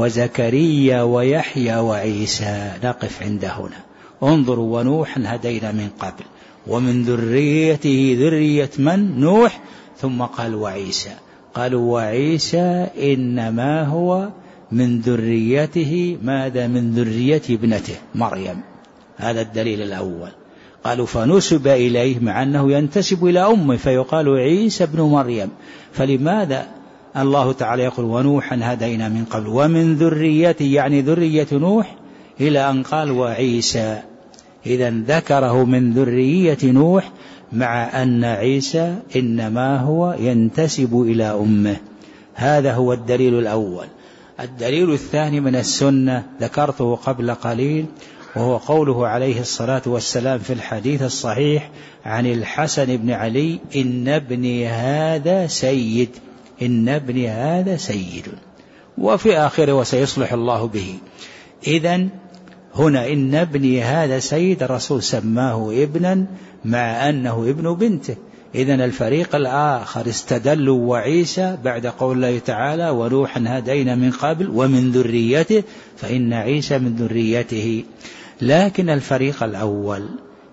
وزكريا ويحيى وعيسى. نقف عند هنا. انظروا ونوحا هدينا من قبل ومن ذريته ذرية من؟ نوح. ثم قال وعيسى. قالوا وعيسى إنما هو من ذريته ماذا؟ من ذرية ابنته مريم. هذا الدليل الأول. قالوا فنسب إليه مع أنه ينتسب إلى أمه فيقال عيسى ابن مريم. فلماذا الله تعالى يقول ونوحا هدينا من قبل ومن ذريته يعني ذرية نوح إلى أن قال وعيسى؟ إذن ذكره من ذرية نوح مع أن عيسى إنما هو ينتسب إلى أمه. هذا هو الدليل الأول. الدليل الثاني من السنة ذكرته قبل قليل وهو قوله عليه الصلاة والسلام في الحديث الصحيح عن الحسن بن علي إن ابني هذا سيد، إن ابني هذا سيد، وفي آخره وسيصلح الله به. إذن هنا إن ابني هذا سيد الرسول سماه ابنا مع أنه ابن بنته. إذن الفريق الآخر استدلوا وعيسى بعد قول الله تعالى ونوحا هدينا من قبل ومن ذريته فإن عيسى من ذريته. لكن الفريق الأول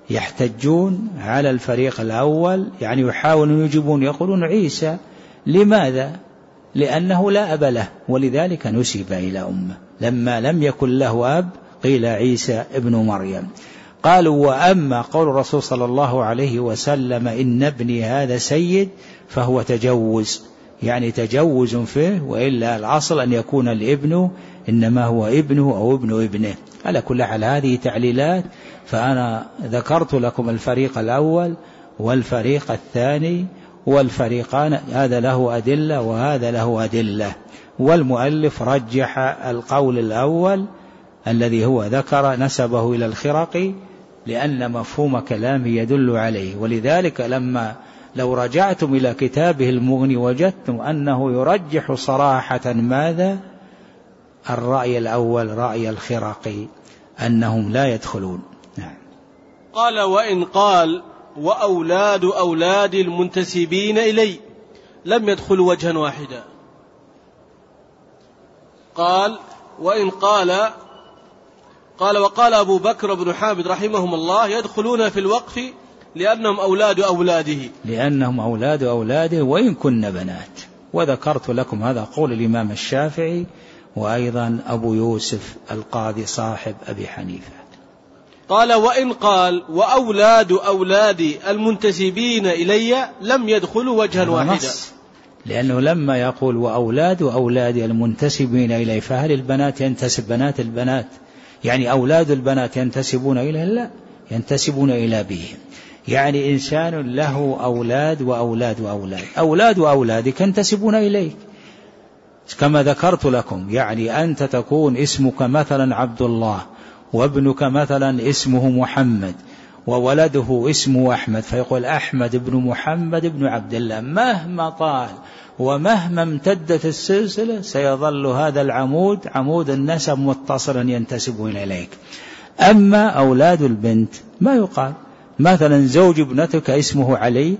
يحتجون على الفريق الأول، يعني يحاولون يجيبون يقولون عيسى. لماذا؟ لأنه لا أب له ولذلك نسب إلى أمه. لما لم يكن له أب قيل عيسى ابن مريم. قالوا وأما قول الرسول صلى الله عليه وسلم إن ابني هذا سيد فهو تجوز، يعني تجوز فيه، وإلا الأصل أن يكون الابن إنما هو ابنه أو ابن ابنه. على كل حال هذه تعليلات، فأنا ذكرت لكم الفريق الأول والفريق الثاني والفريقان، هذا له أدلة وهذا له أدلة. والمؤلف رجح القول الأول الذي هو ذكر نسبه إلى الخرقي لأن مفهوم كلامه يدل عليه. ولذلك لما لو رجعتم إلى كتابه المغني وجدتم أنه يرجح صراحة ماذا؟ الرأي الأول رأي الخرقي أنهم لا يدخلون. نعم. قال وإن قال وأولاد أولاد المنتسبين إلي لم يدخلوا وجها واحدا. قال وإن قال قال وقال أبو بكر بن حامد رحمهم الله يدخلون في الوقف لأنهم أولاد أولاده لأنهم أولاد أولاده وإن كن بنات. وذكرت لكم هذا قول الإمام الشافعي وأيضا أبو يوسف القاضي صاحب أبي حنيفة. قال وإن قال وأولاد أولاد المنتسبين إلي لم يدخلوا وجها واحدا، لأنه لما يقول وأولاد أولاد المنتسبين إلي فهل البنات ينتسب بنات البنات؟ يعني أولاد البنات ينتسبون إليه؟ لا، ينتسبون إلى أبيهم. يعني إنسان له أولاد وأولاد وأولاد أولاد وأولادك ينتسبون إليك كما ذكرت لكم. يعني أنت تكون اسمك مثلا عبد الله وابنك مثلا اسمه محمد وولده اسمه أحمد، فيقول أحمد بن محمد بن عبد الله. مهما طال ومهما امتدت السلسلة سيظل هذا العمود عمود النسب متصلا ينتسب إليك. أما أولاد البنت ما يقال، مثلا زوج ابنتك اسمه علي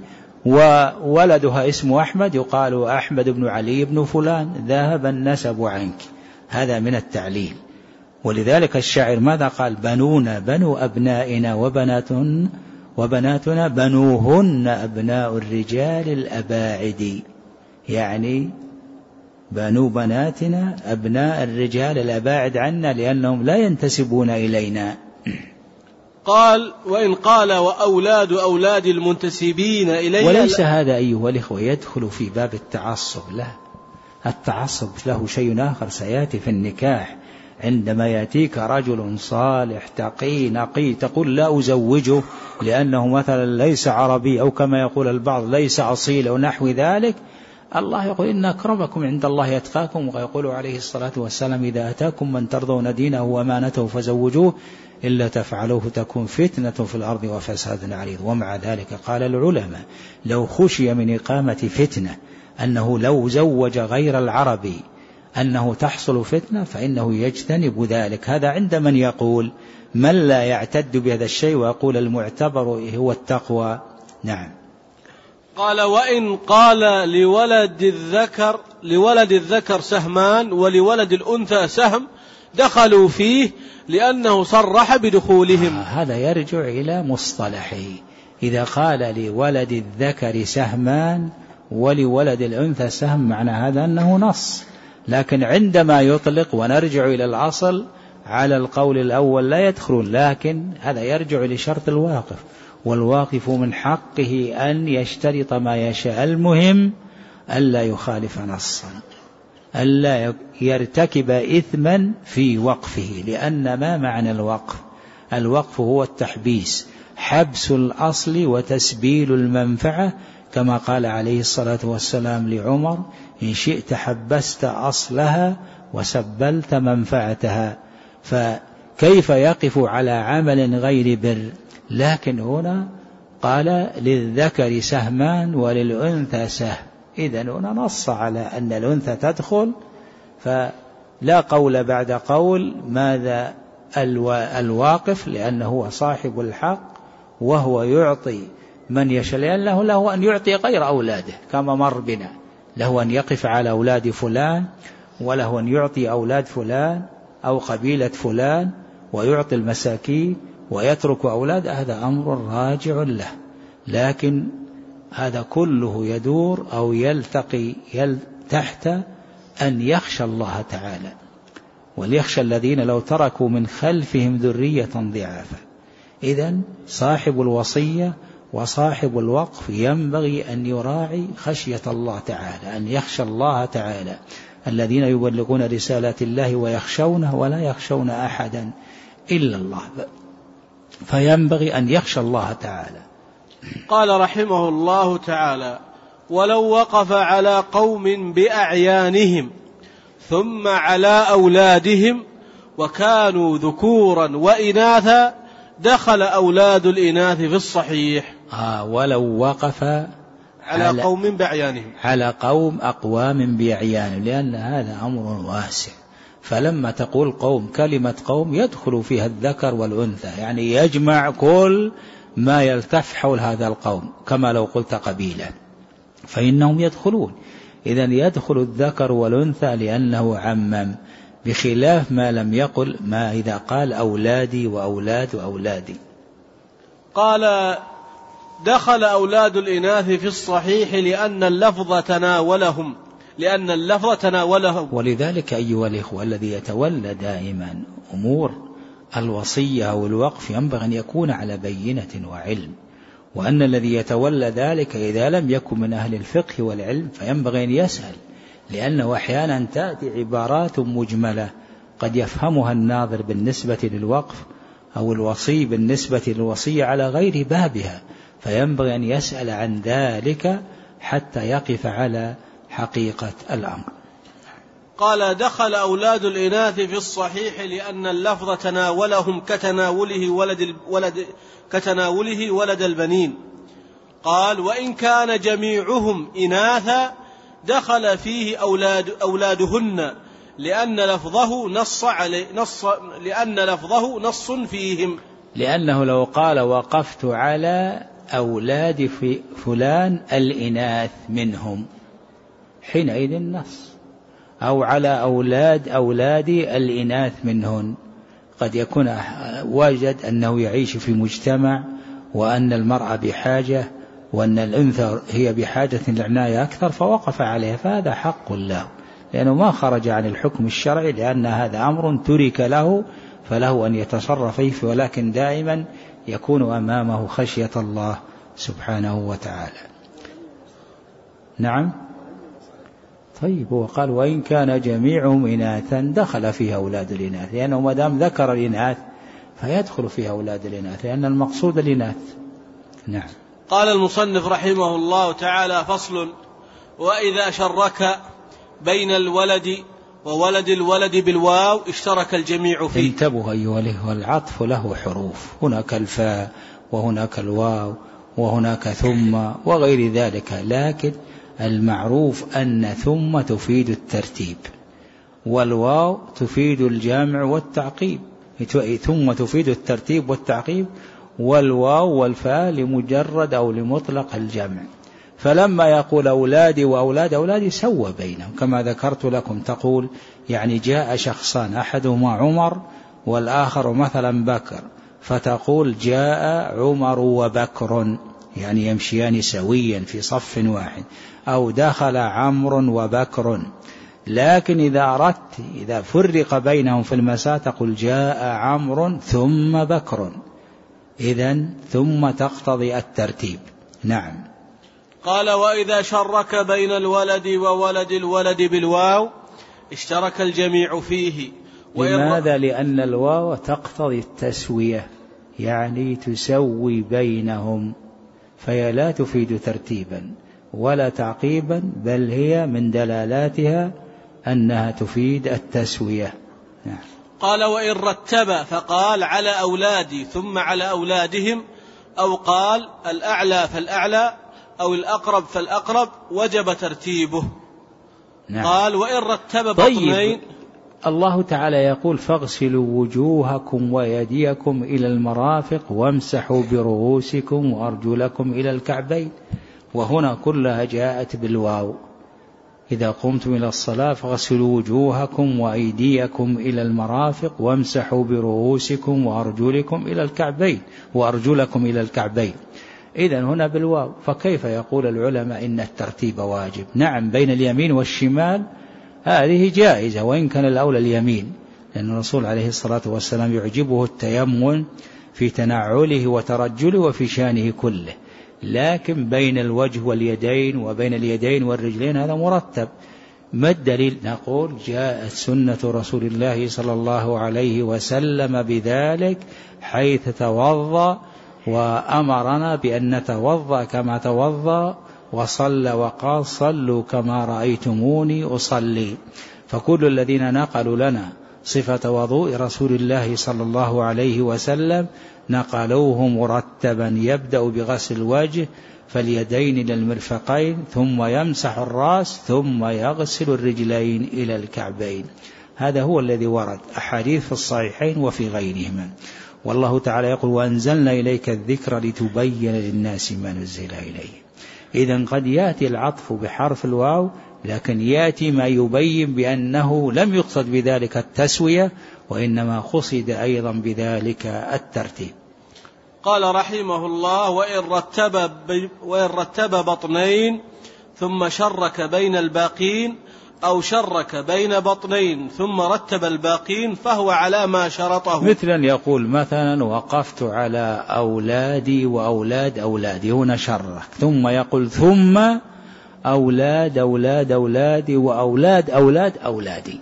وولدها اسمه أحمد يقال أحمد بن علي بن فلان، ذهب النسب عنك. هذا من التعليل. ولذلك الشاعر ماذا قال؟ بنونا بنو أبنائنا وبناتهن وبناتنا بنوهن أبناء الرجال الأباعد، يعني بنو بناتنا أبناء الرجال الأباعد عنا لأنهم لا ينتسبون إلينا. قال وإن قال وأولاد أولاد المنتسبين إلينا، وليس هذا أيها الإخوة يدخل في باب التعصب، لا، التعصب له شيء آخر سيأتي في النكاح. عندما يأتيك رجل صالح تقي نقي تقول لا أزوجه لأنه مثلا ليس عربي أو كما يقول البعض ليس أصيل أو نحو ذلك، الله يقول إن أكرمكم عند الله يتقاكم. ويقول عليه الصلاة والسلام إذا أتاكم من ترضون دينه وأمانته فزوجوه إلا تفعلوه تكون فتنة في الأرض وفساد عريض. ومع ذلك قال العلماء لو خشي من إقامة فتنة أنه لو زوج غير العربي أنه تحصل فتنة فإنه يجتنب ذلك. هذا عند من يقول، من لا يعتد بهذا الشيء ويقول المعتبر هو التقوى. نعم. قال وإن قال لولد الذكر لولد الذكر سهمان ولولد الأنثى سهم دخلوا فيه لأنه صرح بدخولهم. آه هذا يرجع إلى مصطلحه. إذا قال لولد الذكر سهمان ولولد الأنثى سهم معنى هذا أنه نص، لكن عندما يطلق ونرجع إلى الأصل على القول الأول لا يدخلون، لكن هذا يرجع لشرط الواقف، والواقف من حقه أن يشترط ما يشاء، المهم ألا يخالف نصا، ألا يرتكب إثما في وقفه، لأن ما معنى الوقف؟ الوقف هو التحبيس، حبس الأصل وتسبيل المنفعة، كما قال عليه الصلاة والسلام لعمر: إن شئت حبست أصلها وسبلت منفعتها. فكيف يقف على عمل غير بر؟ لكن هنا قال للذكر سهمان وللأنثى سهم، إذن هنا نص على أن الأنثى تدخل، فلا قول بعد قول ماذا الواقف، لأنه هو صاحب الحق وهو يعطي من يشاء، لأنه له أن يعطي غير أولاده كما مر بنا، له أن يقف على أولاد فلان، وله أن يعطي أولاد فلان أو قبيلة فلان ويعطي المساكين ويترك أولاد، هذا أمر راجع له، لكن هذا كله يدور أو يلتقي تحت أن يخشى الله تعالى، وليخشى الذين لو تركوا من خلفهم ذرية ضعافا. إذن صاحب الوصية وصاحب الوقف ينبغي أن يراعي خشية الله تعالى، أن يخشى الله تعالى، الذين يبلغون رسالات الله ويخشونه ولا يخشون أحدا إلا الله، فينبغي أن يخشى الله تعالى. قال رحمه الله تعالى: ولو وقف على قوم بأعيانهم ثم على أولادهم وكانوا ذكورا وإناثا دخل أولاد الإناث في الصحيح. آه ولو وقف على, على قوم بأعيانهم، على قوم أقوام بأعيانهم، لأن هذا أمر واسع، فلما تقول قوم كلمة قوم يدخل فيها الذكر والأنثى، يعني يجمع كل ما يلتف حول هذا القوم، كما لو قلت قبيلة فإنهم يدخلون. إذن يدخل الذكر والأنثى لأنه عمم، بخلاف ما لم يقل ما إذا قال أولادي وأولاد وأولادي. قال: دخل أولاد الإناث في الصحيح لأن اللفظ تناولهم لأن اللفظ تناولهم ولذلك أيها الإخوة الذي يتولى دائما أمور الوصية والوقف ينبغي أن يكون على بينة وعلم، وأن الذي يتولى ذلك إذا لم يكن من أهل الفقه والعلم فينبغي أن يسأل، لأنه أحيانا تأتي عبارات مجملة قد يفهمها الناظر بالنسبة للوقف أو الوصي بالنسبة للوصية على غير بابها، فينبغي أن يسأل عن ذلك حتى يقف على حقيقة الأمر. قال: دخل أولاد الإناث في الصحيح لأن اللفظ تناولهم كتناوله ولد, ولد كتناوله ولد البنين. قال: وإن كان جميعهم إناثا دخل فيه أولاد أولادهن لأن لفظه نص عليه نص لأن لفظه نص فيهم، لأنه لو قال وقفت على أولاد فلان الإناث منهم حينئذ نص، أو على أولاد أولادي الإناث منهن، قد يكون واجد أنه يعيش في مجتمع وأن المرأة بحاجة وأن الأنثى هي بحاجة للعناية أكثر فوقف عليها، فهذا حق له، لأنه ما خرج عن الحكم الشرعي، لأن هذا أمر ترك له فله أن يتصرف فيه، ولكن دائما يكون أمامه خشية الله سبحانه وتعالى. نعم. طيب هو قال: وإن كان جميعهم إناثا دخل فيها أولاد الإناث، لأنه ما دام ذكر الإناث فيدخل فيها أولاد الإناث، لأن المقصود الإناث. نعم. قال المصنف رحمه الله تعالى: فصل: وإذا شرك بين الولد وولد الولد بالواو اشترك الجميع فيه. انتبهوا أيها الإخوة، العطف له حروف، هناك الفاء وهناك الواو وهناك ثم وغير ذلك، لكن المعروف أن ثم تفيد الترتيب، والواو تفيد الجمع والتعقيب، ثم تفيد الترتيب والتعقيب، والواو والفاء لمجرد أو لمطلق الجمع. فلما يقول أولادي وأولاد أولادي سوى بينهم، كما ذكرت لكم، تقول يعني جاء شخصان أحدهما عمر والآخر مثلا بكر، فتقول جاء عمر وبكر، يعني يمشيان سويا في صف واحد، أو دخل عمرو وبكر. لكن إذا أردت إذا فرق بينهم في المساء تقول جاء عمرو ثم بكر، إذن ثم تقتضي الترتيب. نعم. قال وإذا شرك بين الولد وولد الولد بالواو اشترك الجميع فيه. لماذا؟ لأن الواو تقتضي التسوية، يعني تسوي بينهم، فهي لا تفيد ترتيبا ولا تعقيبا، بل هي من دلالاتها أنها تفيد التسوية. نعم. قال وإن رتب فقال على أولادي ثم على أولادهم، أو قال الأعلى فالأعلى أو الأقرب فالأقرب، وجب ترتيبه. نعم. قال وإن رتب بطنين. طيب. الله تعالى يقول فاغسلوا وجوهكم وأيديكم إلى المرافق وامسحوا برؤوسكم وأرجلكم إلى الكعبين، وهنا كلها جاءت بالواو. إذا قمتم إلى الصلاة فاغسلوا وجوهكم وأيديكم إلى المرافق وامسحوا برؤوسكم وأرجلكم إلى الكعبين وأرجلكم إلى الكعبين، إذن هنا بالواو. فكيف يقول العلماء إن الترتيب واجب؟ نعم، بين اليمين والشمال هذه جائزة، وإن كان الأولى اليمين، لأن الرسول عليه الصلاة والسلام يعجبه التيمم في تنعله وترجله وفي شانه كله، لكن بين الوجه واليدين وبين اليدين والرجلين هذا مرتب. ما الدليل؟ نقول جاءت سنة رسول الله صلى الله عليه وسلم بذلك، حيث توضأ وأمرنا بأن نتوضأ كما توضأ، وصلى وقال صلوا كما رأيتموني أصلي. فكل الذين نقلوا لنا صفة وضوء رسول الله صلى الله عليه وسلم نقلوه مرتبا، يبدأ بغسل الوجه فاليدين إلى المرفقين، ثم يمسح الرأس، ثم يغسل الرجلين إلى الكعبين. هذا هو الذي ورد أحاديث في الصحيحين وفي غيرهما. والله تعالى يقول وأنزلنا إليك الذكر لتبين للناس ما نزل إليه. إذن قد يأتي العطف بحرف الواو، لكن يأتي ما يبين بأنه لم يقصد بذلك التسوية، وإنما قصد أيضا بذلك الترتيب. قال رحمه الله وإن رتب, وإن رتب بطنين ثم شرك بين الباقين، أو شرك بين بطنين ثم رتب الباقين، فهو على ما شرطه. مثلا يقول مثلا وقفت على أولادي وأولاد أولادي، هنا شرك، ثم يقول ثم أولاد أولاد أولادي وأولاد أولاد أولادي.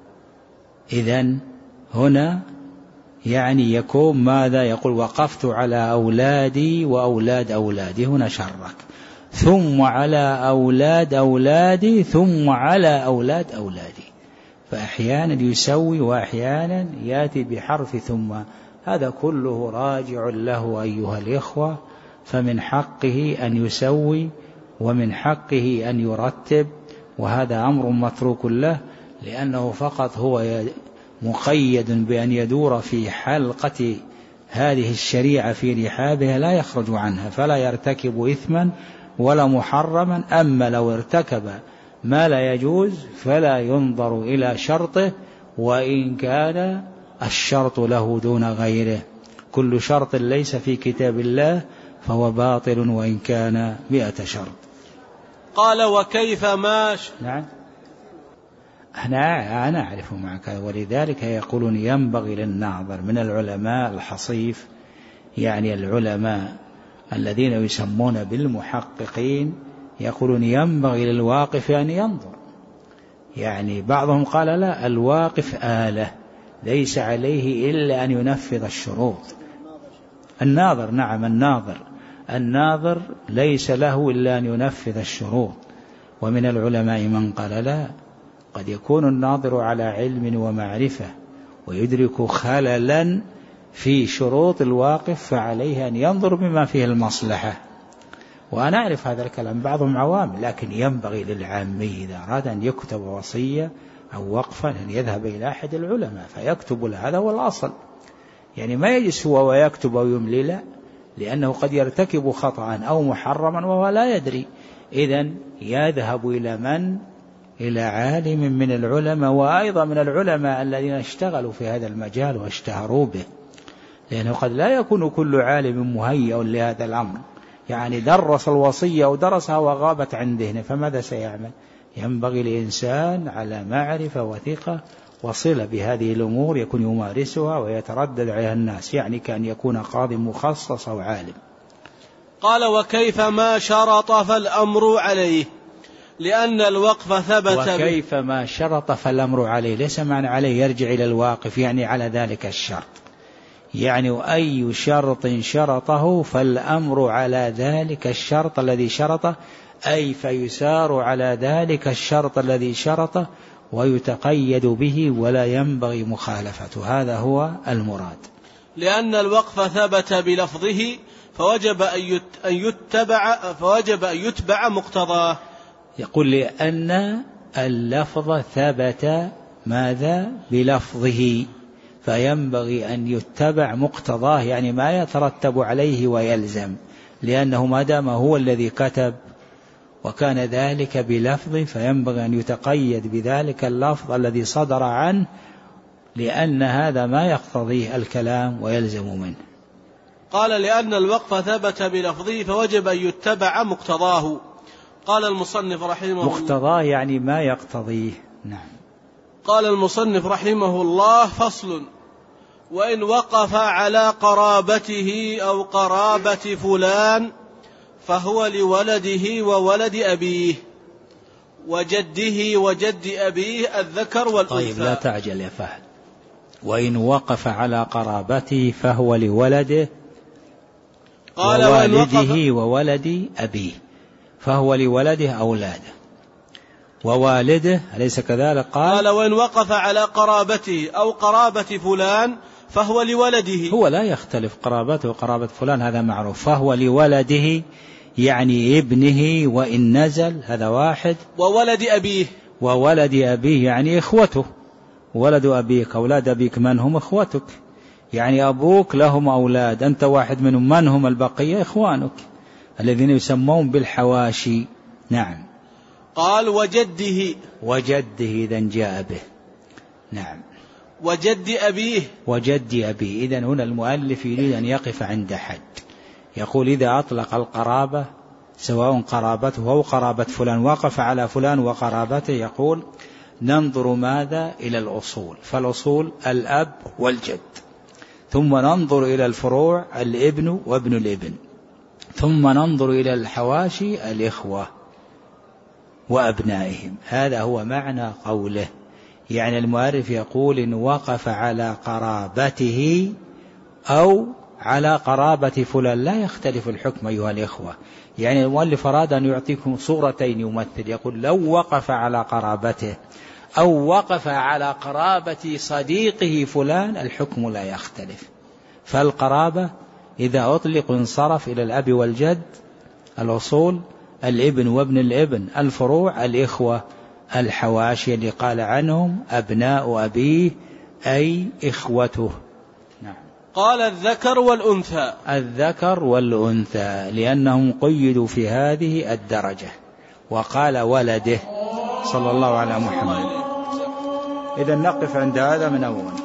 إذن هنا يعني يكون ماذا؟ يقول وقفت على أولادي وأولاد أولادي، هنا شرك، ثم على أولاد أولادي ثم على أولاد أولادي. فأحيانا يسوي وأحيانا يأتي بحرف ثم، هذا كله راجع له أيها الإخوة. فمن حقه أن يسوي ومن حقه أن يرتب، وهذا أمر متروك له، لأنه فقط هو مقيد بأن يدور في حلقة هذه الشريعة في رحابها لا يخرج عنها، فلا يرتكب إثما ولا محرما. أما لو ارتكب ما لا يجوز فلا ينظر إلى شرطه، وإن كان الشرط له دون غيره. كل شرط ليس في كتاب الله فهو باطل وإن كان مئة شرط. قال وكيف ماش. نعم أنا أنا أعرف معك، ولذلك يقولون ينبغي للناظر من العلماء الحصيف، يعني العلماء الذين يسمون بالمحققين، يقولون ينبغي للواقف أن ينظر. يعني بعضهم قال لا، الواقف آلة ليس عليه إلا أن ينفذ الشروط. الناظر نعم الناظر الناظر ليس له إلا أن ينفذ الشروط. ومن العلماء من قال لا، قد يكون الناظر على علم ومعرفة ويدرك خللا في شروط الواقف، فعليه أن ينظر بما فيه المصلحة. وأنا أعرف هذا الكلام، بعضهم عوام، لكن ينبغي للعامي إذا أراد أن يكتب وصية أو وقفا أن يذهب إلى أحد العلماء فيكتب له، هذا هو الأصل. يعني ما يجلس هو ويكتب أو يملي، لا، لأنه قد يرتكب خطأ أو محرما وهو لا يدري. إذن يذهب إلى من؟ إلى عالم من العلماء، وأيضا من العلماء الذين اشتغلوا في هذا المجال واشتهروا به، لأنه قد لا يكون كل عالم مهيئ لهذا الأمر، يعني درس الوصية ودرسها وغابت عن ذهنه، فماذا سيعمل؟ ينبغي الإنسان على معرفة وثقة وصلة بهذه الأمور يكون يمارسها ويتردد عليها الناس، يعني كأن يكون قاضي مخصص أو عالم. قال: وكيف ما شرط فالأمر عليه، لأن الوقف ثبت. وكيف ما شرط فالأمر عليه، ليس معنى عليه يرجع إلى الواقف، يعني على ذلك الشرط، يعني أي شرط شرطه فالأمر على ذلك الشرط الذي شرطه، أي فيسار على ذلك الشرط الذي شرطه ويتقيد به ولا ينبغي مخالفته، هذا هو المراد. لأن الوقف ثبت بلفظه فوجب أن يتبع فوجب أن يتبع مقتضاه. يقول لأن اللفظ ثبت ماذا؟ بلفظه، فينبغي أن يتبع مقتضاه، يعني ما يترتب عليه ويلزم، لأنه ما دام هو الذي كتب وكان ذلك بلفظ فينبغي أن يتقيد بذلك اللفظ الذي صدر عنه، لأن هذا ما يقتضيه الكلام ويلزم منه. قال: لأن الوقف ثبت بلفظه فوجب أن يتبع مقتضاه. قال المصنف رحمه الله: مقتضاه يعني ما يقتضيه. نعم. قال المصنف رحمه الله: فصل: وإن وقف على قرابته أو قرابة فلان فهو لولده وولد أبيه وجده وجد أبيه الذكر والأنثى. طيب لا تعجل يا فهد. وإن وقف على قرابته فهو لولده ووالده وولد أبيه، فهو لولده أولاده ووالده، أليس كذلك؟ قال: قال: وإن وقف على قرابته أو قرابة فلان فهو لولده. هو لا يختلف، قرابته وقرابة فلان هذا معروف، فهو لولده يعني ابنه وإن نزل، هذا واحد. وولد أبيه، وولد أبيه يعني إخوته، ولد أبيك أولاد أبيك من هم؟ إخوتك، يعني أبوك لهم أولاد، أنت واحد منهم، من هم البقية؟ إخوانك الذين يسمون بالحواشي. نعم. قال: وجده، وجده إذن جاء به. نعم. وجد أبيه، وجد أبيه. إذن هنا المؤلف يريد أن يقف عند حد، يقول إذا أطلق القرابة سواء قرابته أو قرابة فلان، وقف على فلان وقرابته، يقول ننظر ماذا؟ إلى الأصول، فالأصول الأب والجد، ثم ننظر إلى الفروع الابن وابن الابن، ثم ننظر إلى الحواشي الإخوة وأبنائهم. هذا هو معنى قوله. يعني المؤلف يقول إن وقف على قرابته أو على قرابة فلان لا يختلف الحكم أيها الإخوة. يعني المؤلف أراد أن يعطيكم صورتين يمثل، يقول لو وقف على قرابته أو وقف على قرابة صديقه فلان الحكم لا يختلف، فالقرابة إذا أطلق انصرف إلى الأب والجد، الأصول الابن وابن الابن، الفروع الإخوة الحواشي اللي قال عنهم أبناء أبيه أي إخوته. نعم. قال: الذكر والأنثى، الذكر والأنثى لأنهم قيدوا في هذه الدرجة، وقال ولده صلى الله على محمد. إذا نقف عند هذا من أول.